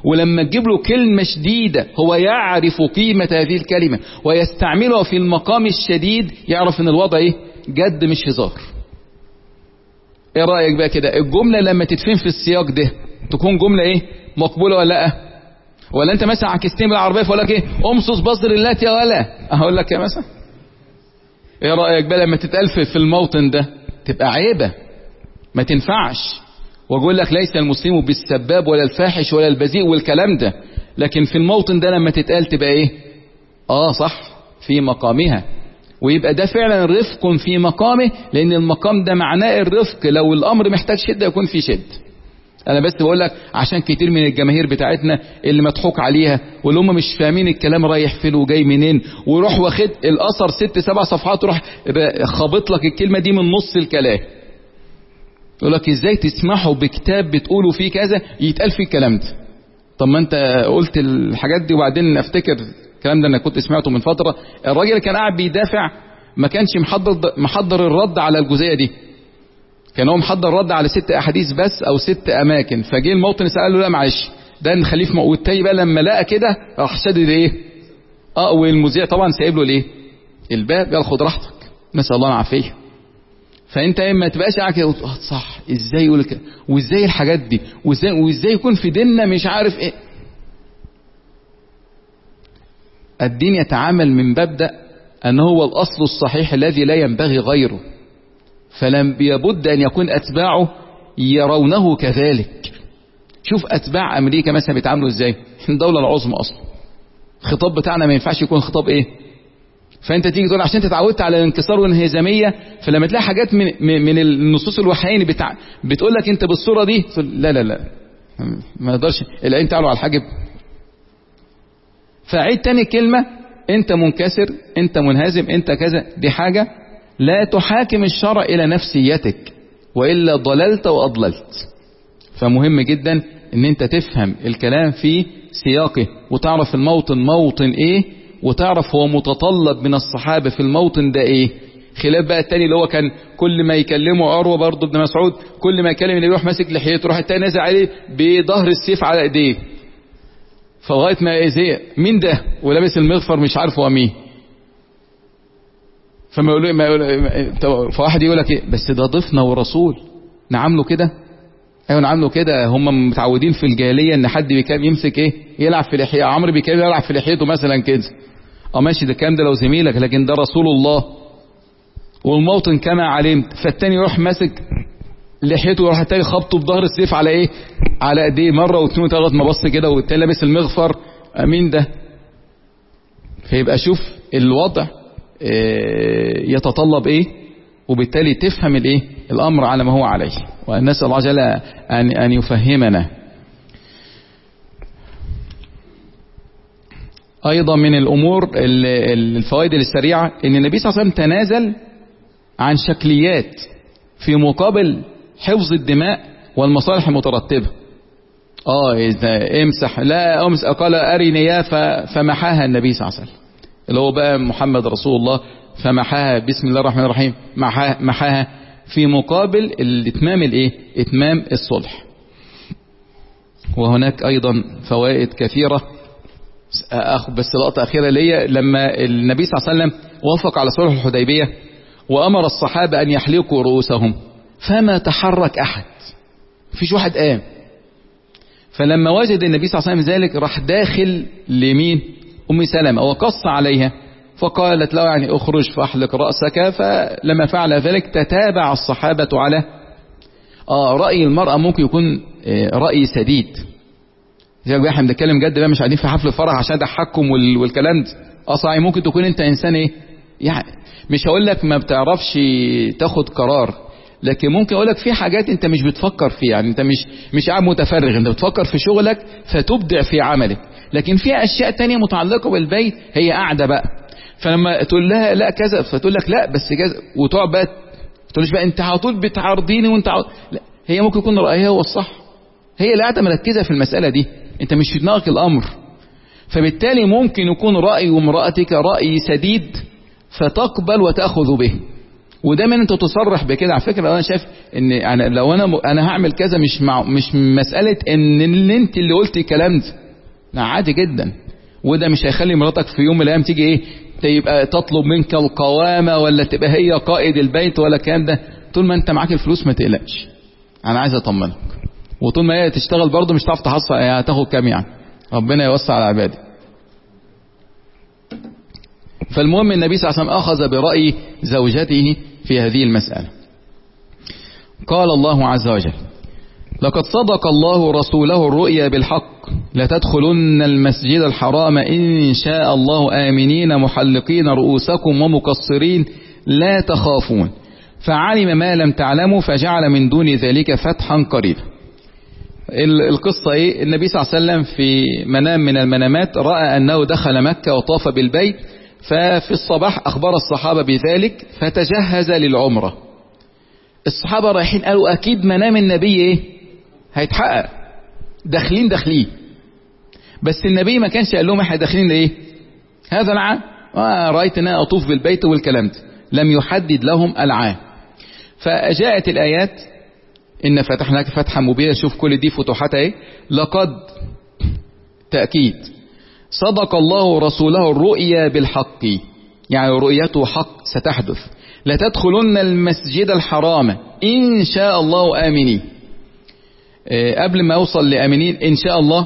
ولما تجيب له كلمة شديدة هو يعرف قيمة هذه الكلمة ويستعملها في المقام الشديد، يعرف ان الوضع ايه جد مش هزار. ايه رأيك بقى كده الجملة لما تتفهم في السياق ده تكون جملة ايه مقبولة ولا لا؟ ولا انت مثلا عكستين بالعربية فقول لك ايه امصص بصر اللات يا ولا اقول لك يا مثلا. ايه رأيك بقى لما تتقال في الموطن ده تبقى عيبة ما تنفعش، واقول لك ليس المسلم بالسباب ولا الفاحش ولا البذيء والكلام ده، لكن في الموطن ده لما تتقال تبقى ايه اه صح في مقامها، ويبقى ده فعلا رفق في مقامه، لان المقام ده معناه الرفق، لو الامر محتاج شدة يكون في شد. انا بس بقول لك عشان كتير من الجماهير بتاعتنا اللي مضحوك عليها واللي هم مش فاهمين الكلام رايح فين وجاي منين، ويروح واخد الاثر ست سبع صفحات وروح خابط لك الكلمة دي من نص الكلام، يقول لك ازاي تسمحوا بكتاب بتقولوا فيه كذا يتقال فيه الكلام ده. طب ما انت قلت الحاجات دي، وبعدين افتكر الكلام ده انا كنت سمعته من فترة، الراجل اللي كان قاعد بيدافع ما كانش محضر محضر الرد على الجزئية دي، كان هو محضر رد على ست احاديث بس او ست اماكن، فجه الموطن سأله لا معلش ده نخليه في موقوت تاني بقى، لما لقى كده راح شدد ايه اه والمذيع طبعا سايب له الايه الباب، قال خد راحتك نسأل الله العافية. فانت اما تبقاش قاعد كده صح ازاي يقول كده وازاي الحاجات دي وازاي وازاي يكون في ديننا مش عارف ايه. الدين يتعامل من مبدأ ان هو الاصل الصحيح الذي لا ينبغي غيره، فلم يبد ان يكون اتباعه يرونه كذلك. شوف اتباع امريكا مثلا بيتعاملوا ازاي، احنا الدولة العظمى اصلا، الخطاب بتاعنا ما ينفعش يكون خطاب ايه، فانت تيجي تقول عشان تتعودت على الانكسار والانهزاميه، فلما تلاقي حاجات من من النصوص الوحيين بتاع بتقول لك انت بالصوره دي لا لا لا ما يقدرش العين تعلو على الحاجب. فعيد تاني كلمه انت منكسر انت منهزم انت كذا، دي حاجه لا تحاكم الشرع الى نفسيتك والا ضللت واضللت. فمهم جدا ان انت تفهم الكلام في سياقه وتعرف الموطن موطن ايه، وتعرف هو متطلب من الصحابة في الموطن ده ايه. خلاف بقى التاني اللي هو كان كل ما يكلمه عروة برضه ابن مسعود كل ما يكلم اللي يروح ماسك لحيته يروح التاني نازع عليه بظهر السيف على ايديه، فلغايه ما ايه مين ده ولابس المغفر مش عارف هو مين. فما يقول ما يقول فواحد يقول لك ايه بس ده ضيفنا ورسول نعمله كده، ايوه نعمله كده. هم متعودين في الجاهليه ان حد بيكلم يمسك ايه يلعب في لحيه، عمرو بيكلم يلعب في لحيته مثلا كده، اه ماشي ده الكلام ده لو زميلك، لكن ده رسول الله والموطن كما علمت. فالتاني يروح ماسك لحيته ويروح التاني خبطه بظهر السيف على ايه على ايديه مره واثنين وثلاث ما بص كده، والتاني لابس المغفر مين ده. فيبقى شوف الوضع اه يتطلب ايه، وبالتالي تفهم الايه الامر على ما هو عليه، ونسال الله جل ان ان يفهمنا. ايضا من الامور الفوائد السريعه ان النبي صلى الله عليه وسلم تنازل عن شكليات في مقابل حفظ الدماء والمصالح المترتبه. اه اذا امسح لا امسح قال ارني فمحاها النبي صلى الله عليه وسلم، اللي هو بقى محمد رسول الله، فمحاها بسم الله الرحمن الرحيم محاها, محاها في مقابل الاتمام الايه اتمام الصلح. وهناك ايضا فوائد كثيره. اخذ بس لقطه اخيره ليا، لما النبي صلى الله عليه وسلم وافق على صلح الحديبيه وامر الصحابه ان يحلقوا رؤوسهم فما تحرك احد، مفيش واحد قام. فلما وجد النبي صلى الله عليه وسلم ذلك راح داخل لمين ام سلمة وقص عليها فقالت له يعني اخرج فاحلق رأسك. فلما فعل ذلك تتابع الصحابة على اه رأي المرأة ممكن يكون رأي سديد، زي بقى احنا بنتكلم جد بقى مش قاعدين في حفل فرح عشان اضحككم والكلام ده. اه صحيح ممكن تكون انت انسان ايه يعني مش هقول لك ما بتعرفش تاخد قرار، لكن ممكن اقول لك في حاجات انت مش بتفكر فيها، يعني انت مش مش قاعد متفرغ، انت بتفكر في شغلك فتبدع في عملك، لكن في اشياء تانية متعلقة بالبيت هي قاعدة بقى. فلما تقول لها لا كذا فتقول لك لا بس كذا، وتقعد بقى تقولش بقى انت على طول بتعارضيني وانت عارض. لا هي ممكن يكون رايها هو الصح، هي اللي قاعده مركزه في المساله دي، انت مش في دماغك الامر. فبالتالي ممكن يكون راي امراتك راي سديد فتقبل وتاخذ به، ودايما انت تصرح بكده. على فكره انا شايف ان انا لو انا انا هعمل كذا، مش مع مش مساله ان اللي انت اللي قلتي الكلام ده، لا عادي جدا. وده مش هيخلي مراتك في يوم من الايام تيجي ايه تبقى تطلب منك القوامه، ولا تبقى هي قائد البيت ولا الكلام ده. طول ما انت معاك الفلوس ما تقلقش، انا عايز اطمنك. وطول ما هي تشتغل برضه مش هتعرف تحصل هتاخد كام يعني، ربنا يوسع على عباده. فالمهم النبي صلى الله عليه وسلم اخذ برأي زوجته في هذه المسألة. قال الله عز وجل: لقد صدق الله رسوله الرؤيا بالحق لتدخلن المسجد الحرام إن شاء الله آمنين محلقين رؤوسكم ومقصرين لا تخافون فعلم ما لم تعلموا فجعل من دون ذلك فتحا قريبا. القصة ايه؟ النبي صلى الله عليه وسلم في منام من المنامات رأى أنه دخل مكة وطاف بالبيت، ففي الصباح أخبر الصحابة بذلك فتجهز للعمرة. الصحابة رايحين قالوا أكيد منام النبي ايه هيتحقق، داخلين داخلين. بس النبي ما كانش قال لهم احنا داخلين لايه هذا العام، آه رأيت ان انا اطوف بالبيت والكلام ده، لم يحدد لهم العام. فجاءت الآيات: إن فتحنا لك فتحا مبينا. شوف كل دي فتوحات ايه، لقد تأكيد صدق الله رسوله الرؤيا بالحق، يعني رؤيته حق ستحدث. لتدخلن المسجد الحرام إن شاء الله آمنين. اه قبل ما أوصل لآمنين إن شاء الله،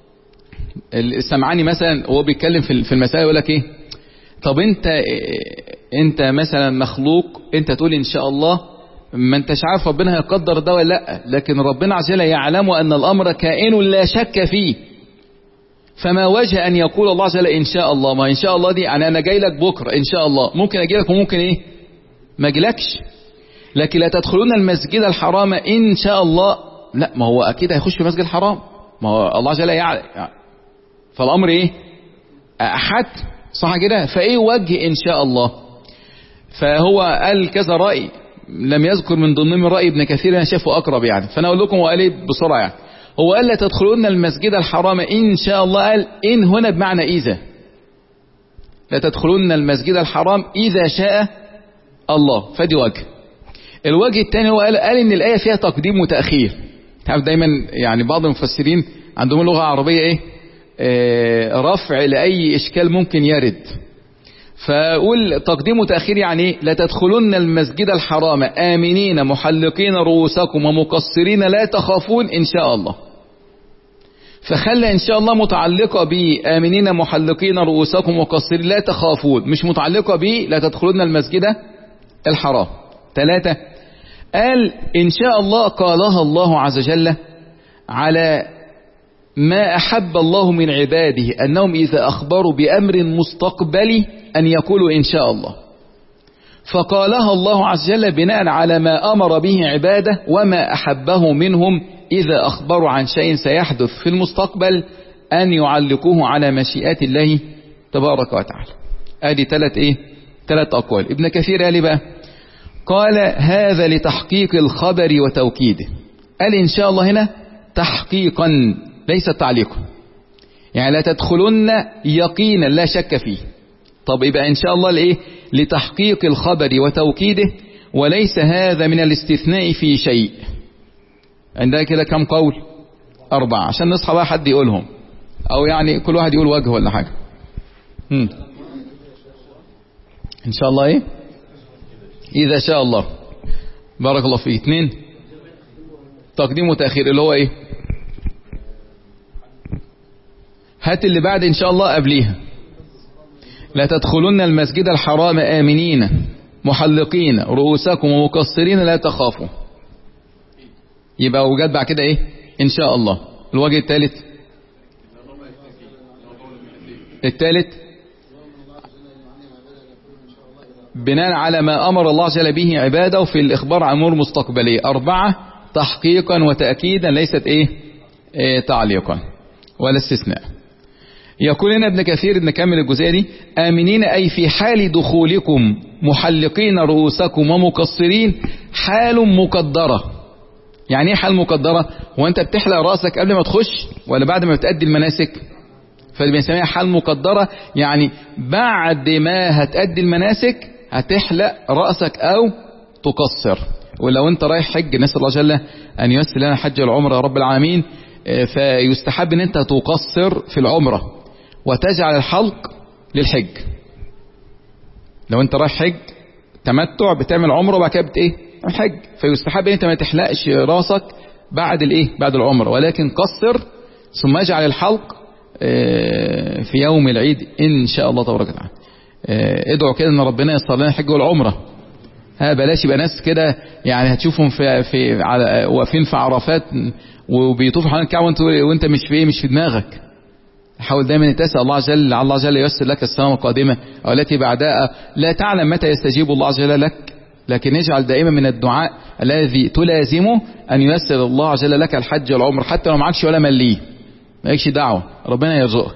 السمعاني مثلا هو بيتكلم في المسائل يقول لك ايه، طب انت اه انت مثلا مخلوق، انت تقول ان شاء الله، ما انتش عارف ربنا هيقدر ده ولا لا، لكن ربنا عز وجل يعلم ان الامر كائن لا شك فيه. فما وجه ان يقول الله عز وجل ان شاء الله؟ ما ان شاء الله دي يعني انا جاي لك بكره ان شاء الله، ممكن اجي لك وممكن ايه ما اجيلكش. لكن لا تدخلون المسجد الحرام ان شاء الله، لا ما هو اكيد هيخش في المسجد الحرام، ما هو الله عز وجل يعلم. فالامر ايه احد، صح كده؟ فايه وجه ان شاء الله؟ فهو قال كذا رأي، لم يذكر من ضمنهم رأي ابن كثير انا شايفه اقرب يعني، فانا اقول لكم هو قال ايه بسرعه يعني. هو قال لا تدخلون المسجد الحرام ان شاء الله، قال ان هنا بمعنى اذا، لا تدخلون المسجد الحرام اذا شاء الله، فدي وجه. الوجه الثاني هو قال, قال ان الايه فيها تقديم وتاخير. تعرف دايما يعني بعض المفسرين عندهم لغه عربيه ايه آه رفع لاي اشكال ممكن يرد. فأقول تقديم وتأخير يعني ايه؟ لا تدخلن المسجد الحرام آمنين محلقين رؤوسكم ومقصرين لا تخافون إن شاء الله. فخلى إن شاء الله متعلقة بآمنين محلقين رؤوسكم ومقصرين لا تخافون، مش متعلقة ب لا تدخلن المسجد الحرام. ثلاثة، قال إن شاء الله قالها الله عز وجل على ما أحب الله من عباده أنهم إذا أخبروا بأمر مستقبلي أن يقولوا إن شاء الله. فقالها الله عز وجل بناء على ما أمر به عباده وما أحبه منهم إذا أخبروا عن شيء سيحدث في المستقبل أن يعلقوه على مشيئات الله تبارك وتعالى. ادي ثلاث ايه ثلاث أقوال. ابن كثير قال بقى، قال هذا لتحقيق الخبر وتوكيده. قال إن شاء الله هنا تحقيقا ليس تعليقا، يعني لا تدخلن يقينا لا شك فيه. طب يبقى إن شاء الله لإيه؟ لتحقيق الخبر وتوكيده، وليس هذا من الاستثناء في شيء. عندها كده كم قول؟ أربعة، عشان نصحى بقى حد يقولهم، أو يعني كل واحد يقول وجه ولا حاجة. هم. إن شاء الله إيه؟ إذا شاء الله. بارك الله فيه. اثنين، تقديم وتأخير اللي هو إيه؟ هات اللي بعد إن شاء الله قبليها. لا تدخلن المسجد الحرام آمنين محلقين رؤوسكم ومقصرين لا تخافوا. يبقى وجد بعد كده إيه؟ إن شاء الله. الوجه الثالث، الثالث بناء على ما أمر الله جل به عباده في الإخبار عن أمور مستقبلية. أربعة، تحقيقا وتأكيدا ليست إيه؟ إيه تعليقا ولا استثناء. يقول لنا ابن كثير، نكمل الجزئية دي، آمنين أي في حال دخولكم محلقين رؤوسكم ومقصرين حال مقدرة. يعني ايه حال مقدرة؟ هو انت بتحلق رأسك قبل ما تخش ولا بعد ما بتأدي المناسك؟ فبنسميها حال مقدرة، يعني بعد ما هتأدي المناسك هتحلق رأسك أو تقصر. ولو أنت رايح حج، نسأل الله جل أن ييسر لنا حج العمرة يا رب العالمين، فيستحب أن أنت تقصر في العمرة وتجعل الحلق للحج. لو أنت رايح حج تمتع بتعمل عمرة وبعد كده إيه الحج، فيستحب أن أنت ما تحلقش رأسك بعد الإيه بعد العمرة، ولكن قصر ثم اجعل الحلق في يوم العيد إن شاء الله تبارك وتعالى. ادعوا كده ان ربنا ييسر لنا الحج والعمره. ها بلاش يبقى ناس كده يعني هتشوفهم في في على واقفين في عرفات وبيطوفوا حوالين الكعبه وانت وانت مش في مش في دماغك. حاول دايما تسال الله جل لعل الله جل ييسر لك السنه القادمه او التي بعدها، لا تعلم متى يستجيب الله جل لك، لكن اجعل دائما من الدعاء الذي تلازمه ان ييسر الله جل لك الحج والعمره، حتى لو معكش ولا مليه مالكش دعوه، ربنا يرزقك.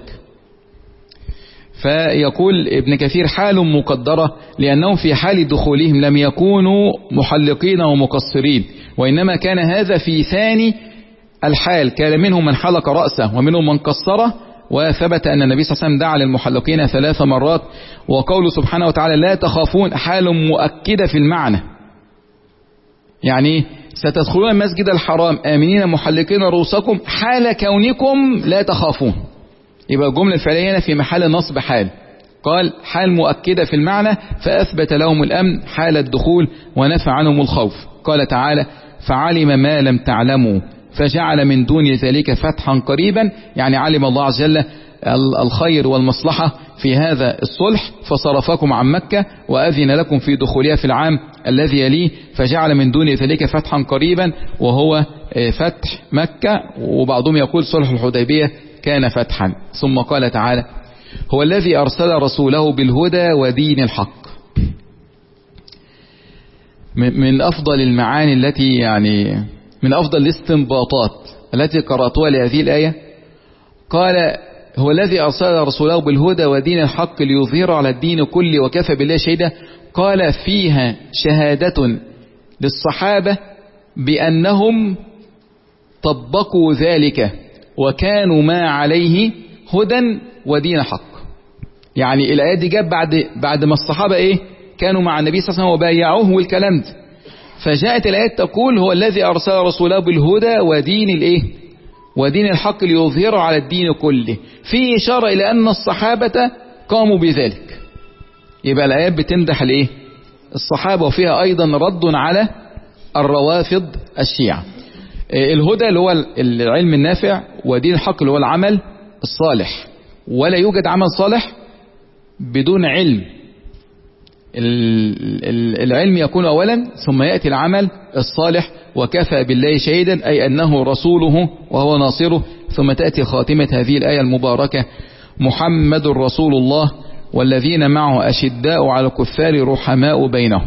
فيقول ابن كثير: حال مقدرة، لأنهم في حال دخولهم لم يكونوا محلقين ومقصرين، وإنما كان هذا في ثاني الحال، كان منهم من حلق رأسه ومنهم من قصره. وثبت أن النبي صلى الله عليه وسلم دعا للمحلقين ثلاث مرات. وقوله سبحانه وتعالى: لا تخافون، حال مؤكدة في المعنى، يعني ستدخلون المسجد الحرام آمنين محلقين رؤوسكم حال كونكم لا تخافون. يبقى الجملة الفعلية هنا في محل نصب حال. قال حال مؤكدة في المعنى، فأثبت لهم الأمن حال الدخول ونفى عنهم الخوف. قال تعالى: فعلم ما لم تعلموا فجعل من دون ذلك فتحا قريبا، يعني علم الله عز وجل الخير والمصلحة في هذا الصلح فصرفكم عن مكة وأذن لكم في دخولها في العام الذي يليه، فجعل من دون ذلك فتحا قريبا وهو فتح مكة. وبعضهم يقول صلح الحديبية كان فتحا. ثم قال تعالى: هو الذي أرسل رسوله بالهدى ودين الحق. من أفضل المعاني التي يعني من أفضل الاستنباطات التي قرأتها لهذه الآية، قال: هو الذي أرسل رسوله بالهدى ودين الحق ليظهره على الدين كله وكفى بالله شهيدا. قال فيها شهادة للصحابة بأنهم طبقوا ذلك وكانوا ما عليه هدى ودين حق. يعني الآيات دي جاب بعد بعد ما الصحابة ايه كانوا مع النبي صلى الله عليه وسلم وبايعوه والكلام ده، فجاءت الآيات تقول: هو الذي أرسل رسوله بالهدى ودين الايه ودين الحق ليظهره على الدين كله. في إشارة إلى أن الصحابة قاموا بذلك. يبقى الآيات بتمدح الايه الصحابة، وفيها أيضا رد على الروافض الشيعة. الهدى اللي هو العلم النافع، ودين الحق اللي هو العمل الصالح، ولا يوجد عمل صالح بدون علم. العلم يكون أولا ثم يأتي العمل الصالح، وكفى بالله شهيدا أي أنه رسوله وهو ناصره. ثم تأتي خاتمة هذه الآية المباركة: محمد رسول الله والذين معه أشداء على الكفار رحماء بينهم.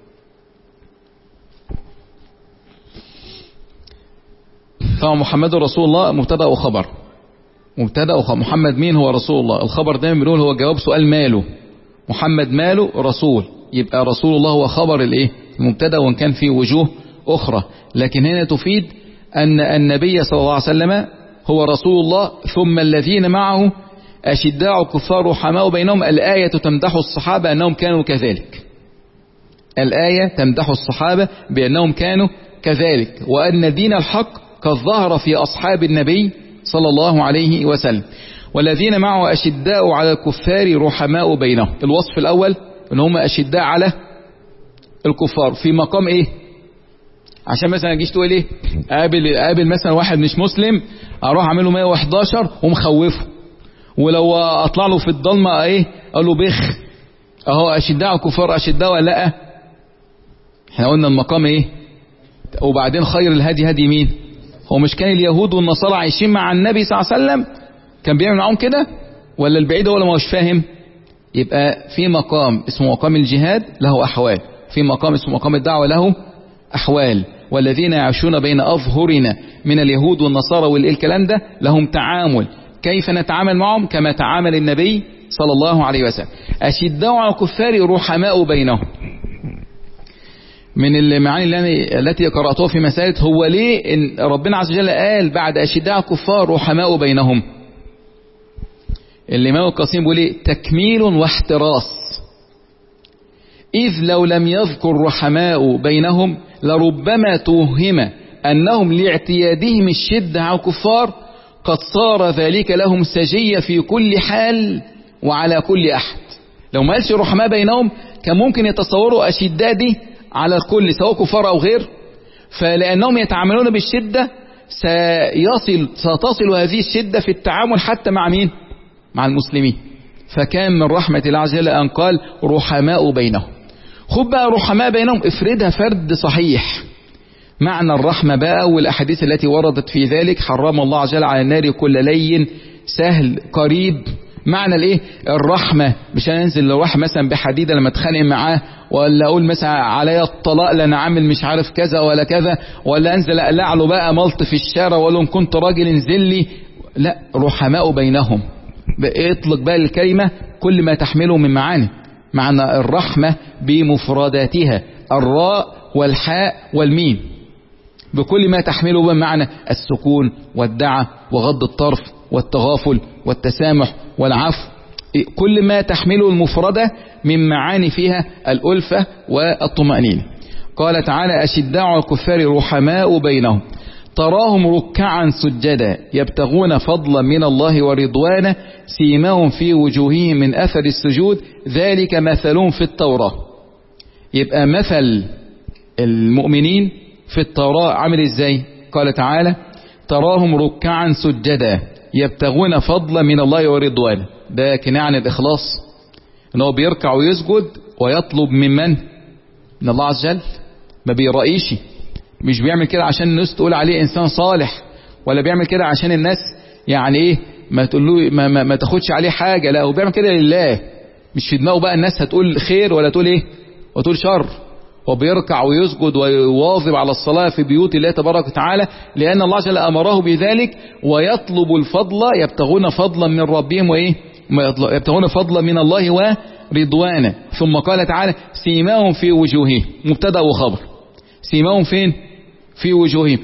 طبعا محمد رسول الله مبتدا وخبر. مبتدا وخبر. محمد مين هو رسول الله؟ الخبر دايما بنقول هو جواب سؤال ماله. محمد ماله رسول، يبقى رسول الله هو خبر الايه المبتدا، وان كان في وجوه اخرى، لكن هنا تفيد ان النبي صلى الله عليه وسلم هو رسول الله. ثم الذين معه أشداء كفار رحماء بينهم. الآية تمدح الصحابة أنهم كانوا كذلك. الآية تمدح الصحابة بأنهم كانوا كذلك، وأن دين الحق قد ظهر في أصحاب النبي صلى الله عليه وسلم. والذين معه أشداء على الكفار رحماء بينهم. الوصف الأول أن هم أشداء على الكفار في مقام إيه؟ عشان مثلا أجيش تقول إيه؟ قابل, قابل مثلا واحد مش مسلم أروح أعمله مية وحداشر ومخوفه، ولو أطلع له في الضلمة إيه؟ قال له بخ أهو أشداء الكفار أشداء ولا لأ؟ احنا قلنا المقام إيه؟ وبعدين خير الهدي هدي مين؟ هو مش كان اليهود والنصارى عايشين مع النبي صلى الله عليه وسلم كان بيعمل معهم كده؟ ولا البعيد ولا ما هوش فاهم؟ يبقى في مقام اسمه مقام الجهاد له أحوال، في مقام اسمه مقام الدعوة له أحوال. والذين يعيشون بين أظهرنا من اليهود والنصارى والكلام ده لهم تعامل، كيف نتعامل معهم؟ كما تعامل النبي صلى الله عليه وسلم. أشداء على الكفار رحماء بينهم. من المعاني التي قرأتها في مسألة هو ليه إن ربنا عز وجل قال بعد أشداء الكفار رحماء بينهم؟ الإمام القاسم بيقول ايه؟ تكميل واحتراس. إذ لو لم يذكر رحماء بينهم لربما توهم أنهم لاعتيادهم الشدة على الكفار قد صار ذلك لهم سجية في كل حال وعلى كل أحد. لو ما قالش رحماء بينهم كان ممكن يتصوروا أشداء دي على الكل سواء كفار أو غير، فلأنهم يتعاملون بالشدة سيصل ستصل هذه الشدة في التعامل حتى مع مين؟ مع المسلمين. فكان من رحمة الله عز وجل أن قال رحماء بينهم. خد بقى رحماء بينهم افردها فرد صحيح. معنى الرحمة بقى والأحاديث التي وردت في ذلك حرم الله عز وجل على النار كل لين سهل قريب. معنى الايه الرحمة مش هننزل لو راح مثلا بحديدة لما اتخانق معاه ولا اقول مثلا عليا الطلاق لان عامل مش عارف كذا ولا كذا، ولا انزل اقلع له بقى ملط في الشارع واقول لهم كنت راجل انزل لي. لا، رحماء بينهم. اطلق بقى الكلمة كل ما تحمله من معاني. معنى الرحمة بمفرداتها الراء والحاء والميم بكل ما تحمله بمعنى السكون والدعة وغض الطرف والتغافل والتسامح والعفو، كل ما تحمله المفردة من معاني فيها الألفة والطمأنينة. قال تعالى أشداء على الكفار رحماء بينهم تراهم ركعا سجدا يبتغون فضلا من الله ورضوانا سيماهم في وجوههم من أثر السجود ذلك مثلهم في التوراة. يبقى مثل المؤمنين في التوراة عامل ازاي؟ قال تعالى تراهم ركعا سجدا يبتغون فضلا من الله ورضوانا. ده كناية عن الإخلاص، انه بيركع ويسجد ويطلب من من؟ من الله عز وجل. ما بيرائيش، مش بيعمل كده عشان الناس تقول عليه انسان صالح، ولا بيعمل كده عشان الناس يعني ايه ما تقول له ما, ما, ما تاخدش عليه حاجة. لا، هو بيعمل كده لله، مش في دماغه بقى الناس هتقول خير ولا تقول ايه وتقول شر. وبيركع ويسجد ويواظب على الصلاة في بيوت الله تبارك وتعالى لأن الله جل أمره بذلك، ويطلب الفضل يبتغون فضلا من ربهم وإيه يبتغون فضلا من الله ورضوانا. ثم قال تعالى سيماهم في وجوههم، مبتدأ وخبر. سيماهم فين؟ في وجوههم.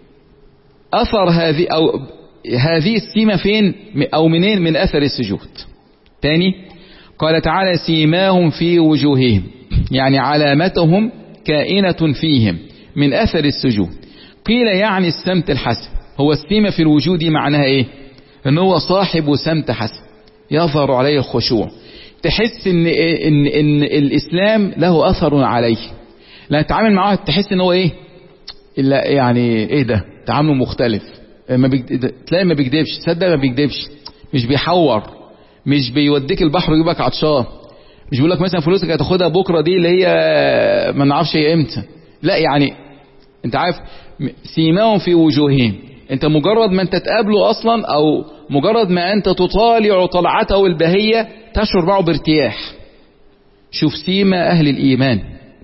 أثر هذه أو هذه السيمة فين أو منين؟ من أثر السجود. تاني قال تعالى سيماهم في وجوههم، يعني علامتهم كائنة فيهم من أثر السجود. قيل يعني السمت الحسن. هو السيمة في الوجود معناها إيه؟ إن هو صاحب سمت حسن يظهر عليه الخشوع، تحس إن, إن, إن الإسلام له أثر عليه. لا تتعامل معاه تحس إن هو إيه إلا يعني إيه ده تعامله مختلف. ما بيجد... تلاقي ما بيكدبش، تصدق ما بيكدبش، مش بيحور، مش بيوديك البحر ويجيبك عطشان، مش بيقول لك مثلا فلوسك هتاخدها بكره دي اللي هي ما نعرفش هي امتى. لا، يعني انت عارف سيماهم في وجوههم، انت مجرد ما انت تقابله اصلا او مجرد ما انت تطالع طلعته البهية تشعر معه بارتياح. شوف سيما اهل الايمان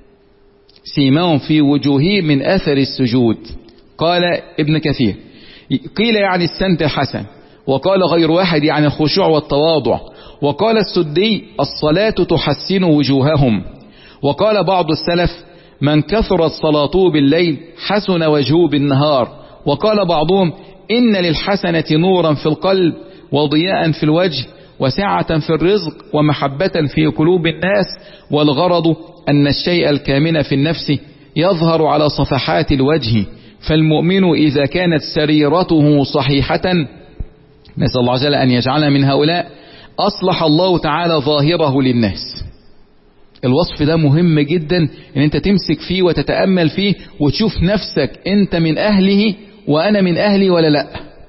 سيماهم في وجوههم من اثر السجود. قال ابن كثير قيل يعني السمت الحسن، وقال غير واحد يعني الخشوع والتواضع، وقال السدي الصلاة تحسن وجوههم، وقال بعض السلف من كثرت صلاته بالليل حسن وجهه بالنهار، وقال بعضهم إن للحسنة نورا في القلب وضياء في الوجه وسعة في الرزق ومحبة في قلوب الناس، والغرض أن الشيء الكامن في النفس يظهر على صفحات الوجه، فالمؤمن إذا كانت سريرته صحيحة نسأل الله عز وجل أن يجعلنا من هؤلاء أصلح الله تعالى ظاهره للناس. الوصف ده مهم جدا ان انت تمسك فيه وتتأمل فيه وتشوف نفسك انت من اهله وانا من اهلي ولا لا.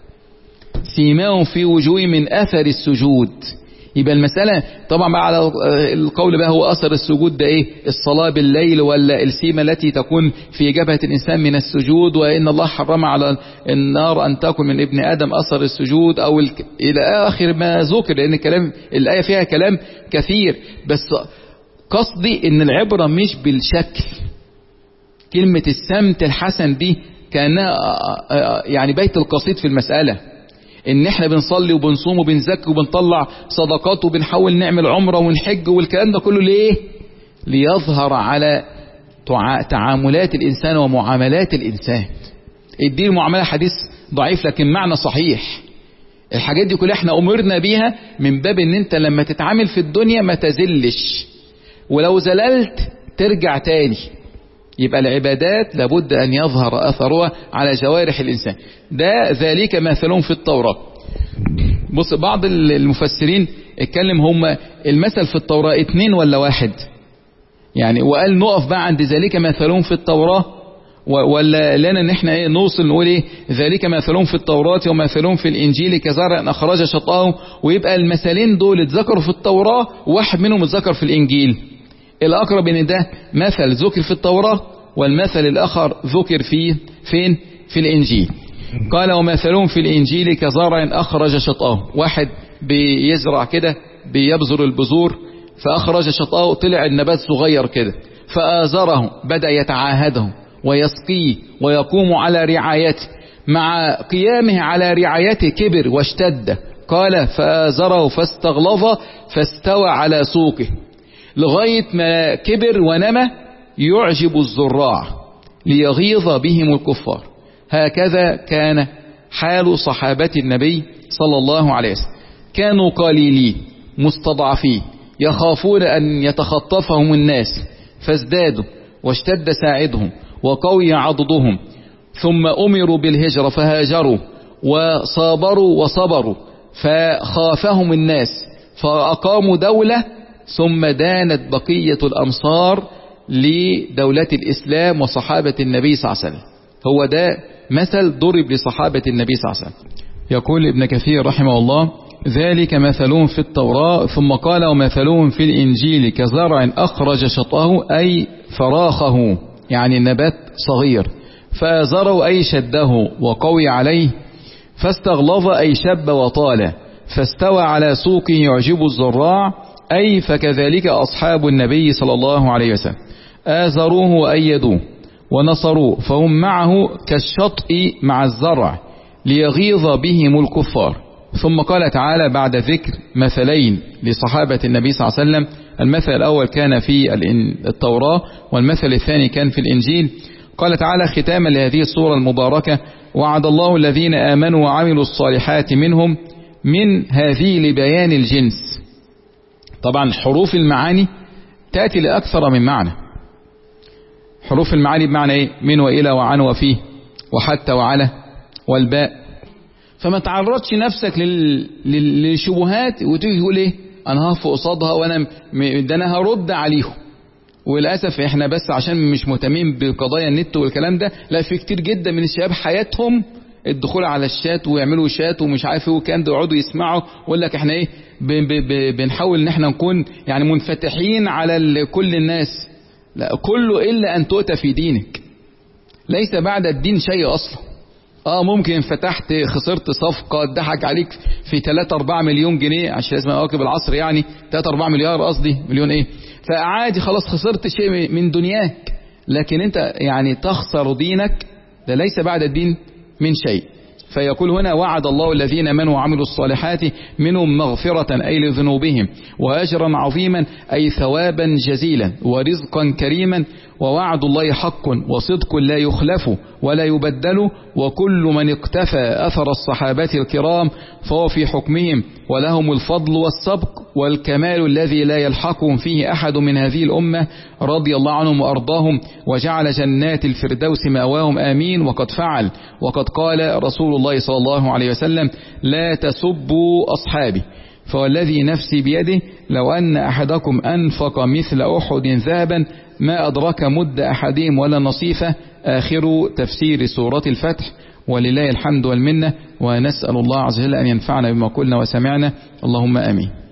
سيماهم في وجوه من اثر السجود. يبقى المسألة طبعا بقى على القول بقى هو اثر السجود ده ايه؟ الصلاة بالليل ولا السيمة التي تكون في جبهة الانسان من السجود، وان الله حرم على النار ان تأكل من ابن ادم اثر السجود او الك... الى اخر ما ذكر، لان الكلام الآية فيها كلام كثير، بس قصدي ان العبرة مش بالشكل. كلمة السمت الحسن دي كانها يعني بيت القصيد في المسألة، ان احنا بنصلي وبنصوم وبنزكي وبنطلع صدقات وبنحاول نعمل عمرة ونحج والكلام ده كله ليه؟ ليظهر على تعاملات الانسان ومعاملات الانسان. الدين معاملة حديث ضعيف لكن معنى صحيح. الحاجات دي كلها احنا امرنا بيها من باب ان انت لما تتعامل في الدنيا ما تزلش، ولو زللت ترجع تاني. يبقى العبادات لابد أن يظهر أثرها على جوارح الإنسان. ده ذلك مثلهم في التوراة. بص بعض المفسرين اتكلم هم المثل في التوراة اتنين ولا واحد يعني، وقال نقف بقى عند ذلك مثلهم في التوراة، ولا لنا ان احنا ايه نوصل نقول ايه ذلك مثلهم في التوراة ومثلهم في الانجيل كزرع اخرج شطاه، ويبقى المثلين دول اتذكروا في التوراة وواحد منهم اتذكر في الانجيل. الاقرب ان ده مثل ذكر في التوراة والمثل الاخر ذكر فيه فين في الانجيل. قال ومثلهم في الانجيل كزرع اخرج شطاه، واحد بيزرع كده بيبذر البذور فاخرج شطاه، طلع النبات صغير كده فآزره بدأ يتعاهده ويسقيه ويقوم على رعايته، مع قيامه على رعايته كبر واشتد. قال فآزره فاستغلظ فاستوى على سوقه، لغاية ما كبر ونمى يعجب الزراع ليغيظ بهم الكفار. هكذا كان حال صحابة النبي صلى الله عليه وسلم، كانوا قليلين مستضعفين يخافون أن يتخطفهم الناس فازدادوا واشتد ساعدهم وقوي عضدهم، ثم أمروا بالهجرة فهاجروا وصابروا وصبروا فخافهم الناس فأقاموا دولة، ثم دانت بقية الأمصار لدولة الإسلام وصحابة النبي صلى الله عليه وسلم. هو ده مثل ضرب لصحابة النبي صلى الله عليه وسلم. يقول ابن كثير رحمه الله ذلك مثلهم في التوراة، ثم قال ومثلهم في الإنجيل كزرع أخرج شطاه أي فراخه يعني النبات صغير، فآزره أي شده وقوي عليه، فاستغلظ أي شب وطال، فاستوى على سوقه يعجب الزراع أي فكذلك أصحاب النبي صلى الله عليه وسلم آزروه وأيدوه ونصروه، فهم معه كالشطء مع الزرع ليغيظ بهم الكفار. ثم قال تعالى بعد ذكر مثلين لصحابة النبي صلى الله عليه وسلم، المثل الأول كان في التوراة والمثل الثاني كان في الإنجيل. قال تعالى ختاما لهذه السورة المباركة وعد الله الذين آمنوا وعملوا الصالحات منهم، من هذه لبيان الجنس. طبعا حروف المعاني تأتي لأكثر من معنى. حروف المعاني بمعنى ايه؟ من وإلى وعن وفيه وحتى وعلى والباء. فما تعرضش نفسك لل... للشبهات وتيجي تقول ايه انا هقف قصادها وانا م... ده انا هرد عليهم. وللاسف احنا بس عشان مش مهتمين بقضايا النت والكلام ده، لا في كتير جدا من الشباب حياتهم الدخول على الشات ويعملوا شات ومش عارف ايه وكان يقعدوا يسمعوا ويقول لك احنا ايه ب... ب... ب... بنحاول ان احنا نكون يعني منفتحين على كل الناس. لا، كله الا ان تؤتى في دينك. ليس بعد الدين شيء اصلا. اه ممكن فتحت خسرت صفقة ضحك عليك في ثلاثة أربعة مليون جنيه عشان لازم اواكب العصر يعني ثلاثة أربعة مليار قصدي مليون ايه، فعادي خلاص خسرت شيء من دنياك، لكن انت يعني تخسر دينك، ده ليس بعد الدين من شيء. فيقول هنا وعد الله الذين آمنوا وعملوا الصالحات منهم مغفرة أي لذنوبهم وأجرا عظيما أي ثوابا جزيلا ورزقا كريما، ووعد الله حق وصدق لا يخلف ولا يبدل، وكل من اقتفى أثر الصحابة الكرام فهو في حكمهم ولهم الفضل والسبق والكمال الذي لا يلحقهم فيه أحد من هذه الأمة رضي الله عنهم وأرضاهم وجعل جنات الفردوس مأواهم آمين. وقد فعل وقد قال رسول الله صلى الله عليه وسلم لا تسبوا أصحابي فوالذي نفسي بيده لو أن أحدكم أنفق مثل أحد ذهبا ما أدرك مد أحدهم ولا نصيفه. آخر تفسير سورة الفتح، ولله الحمد والمنة، ونسأل الله عز وجل أن ينفعنا بما قلنا وسمعنا، اللهم آمين.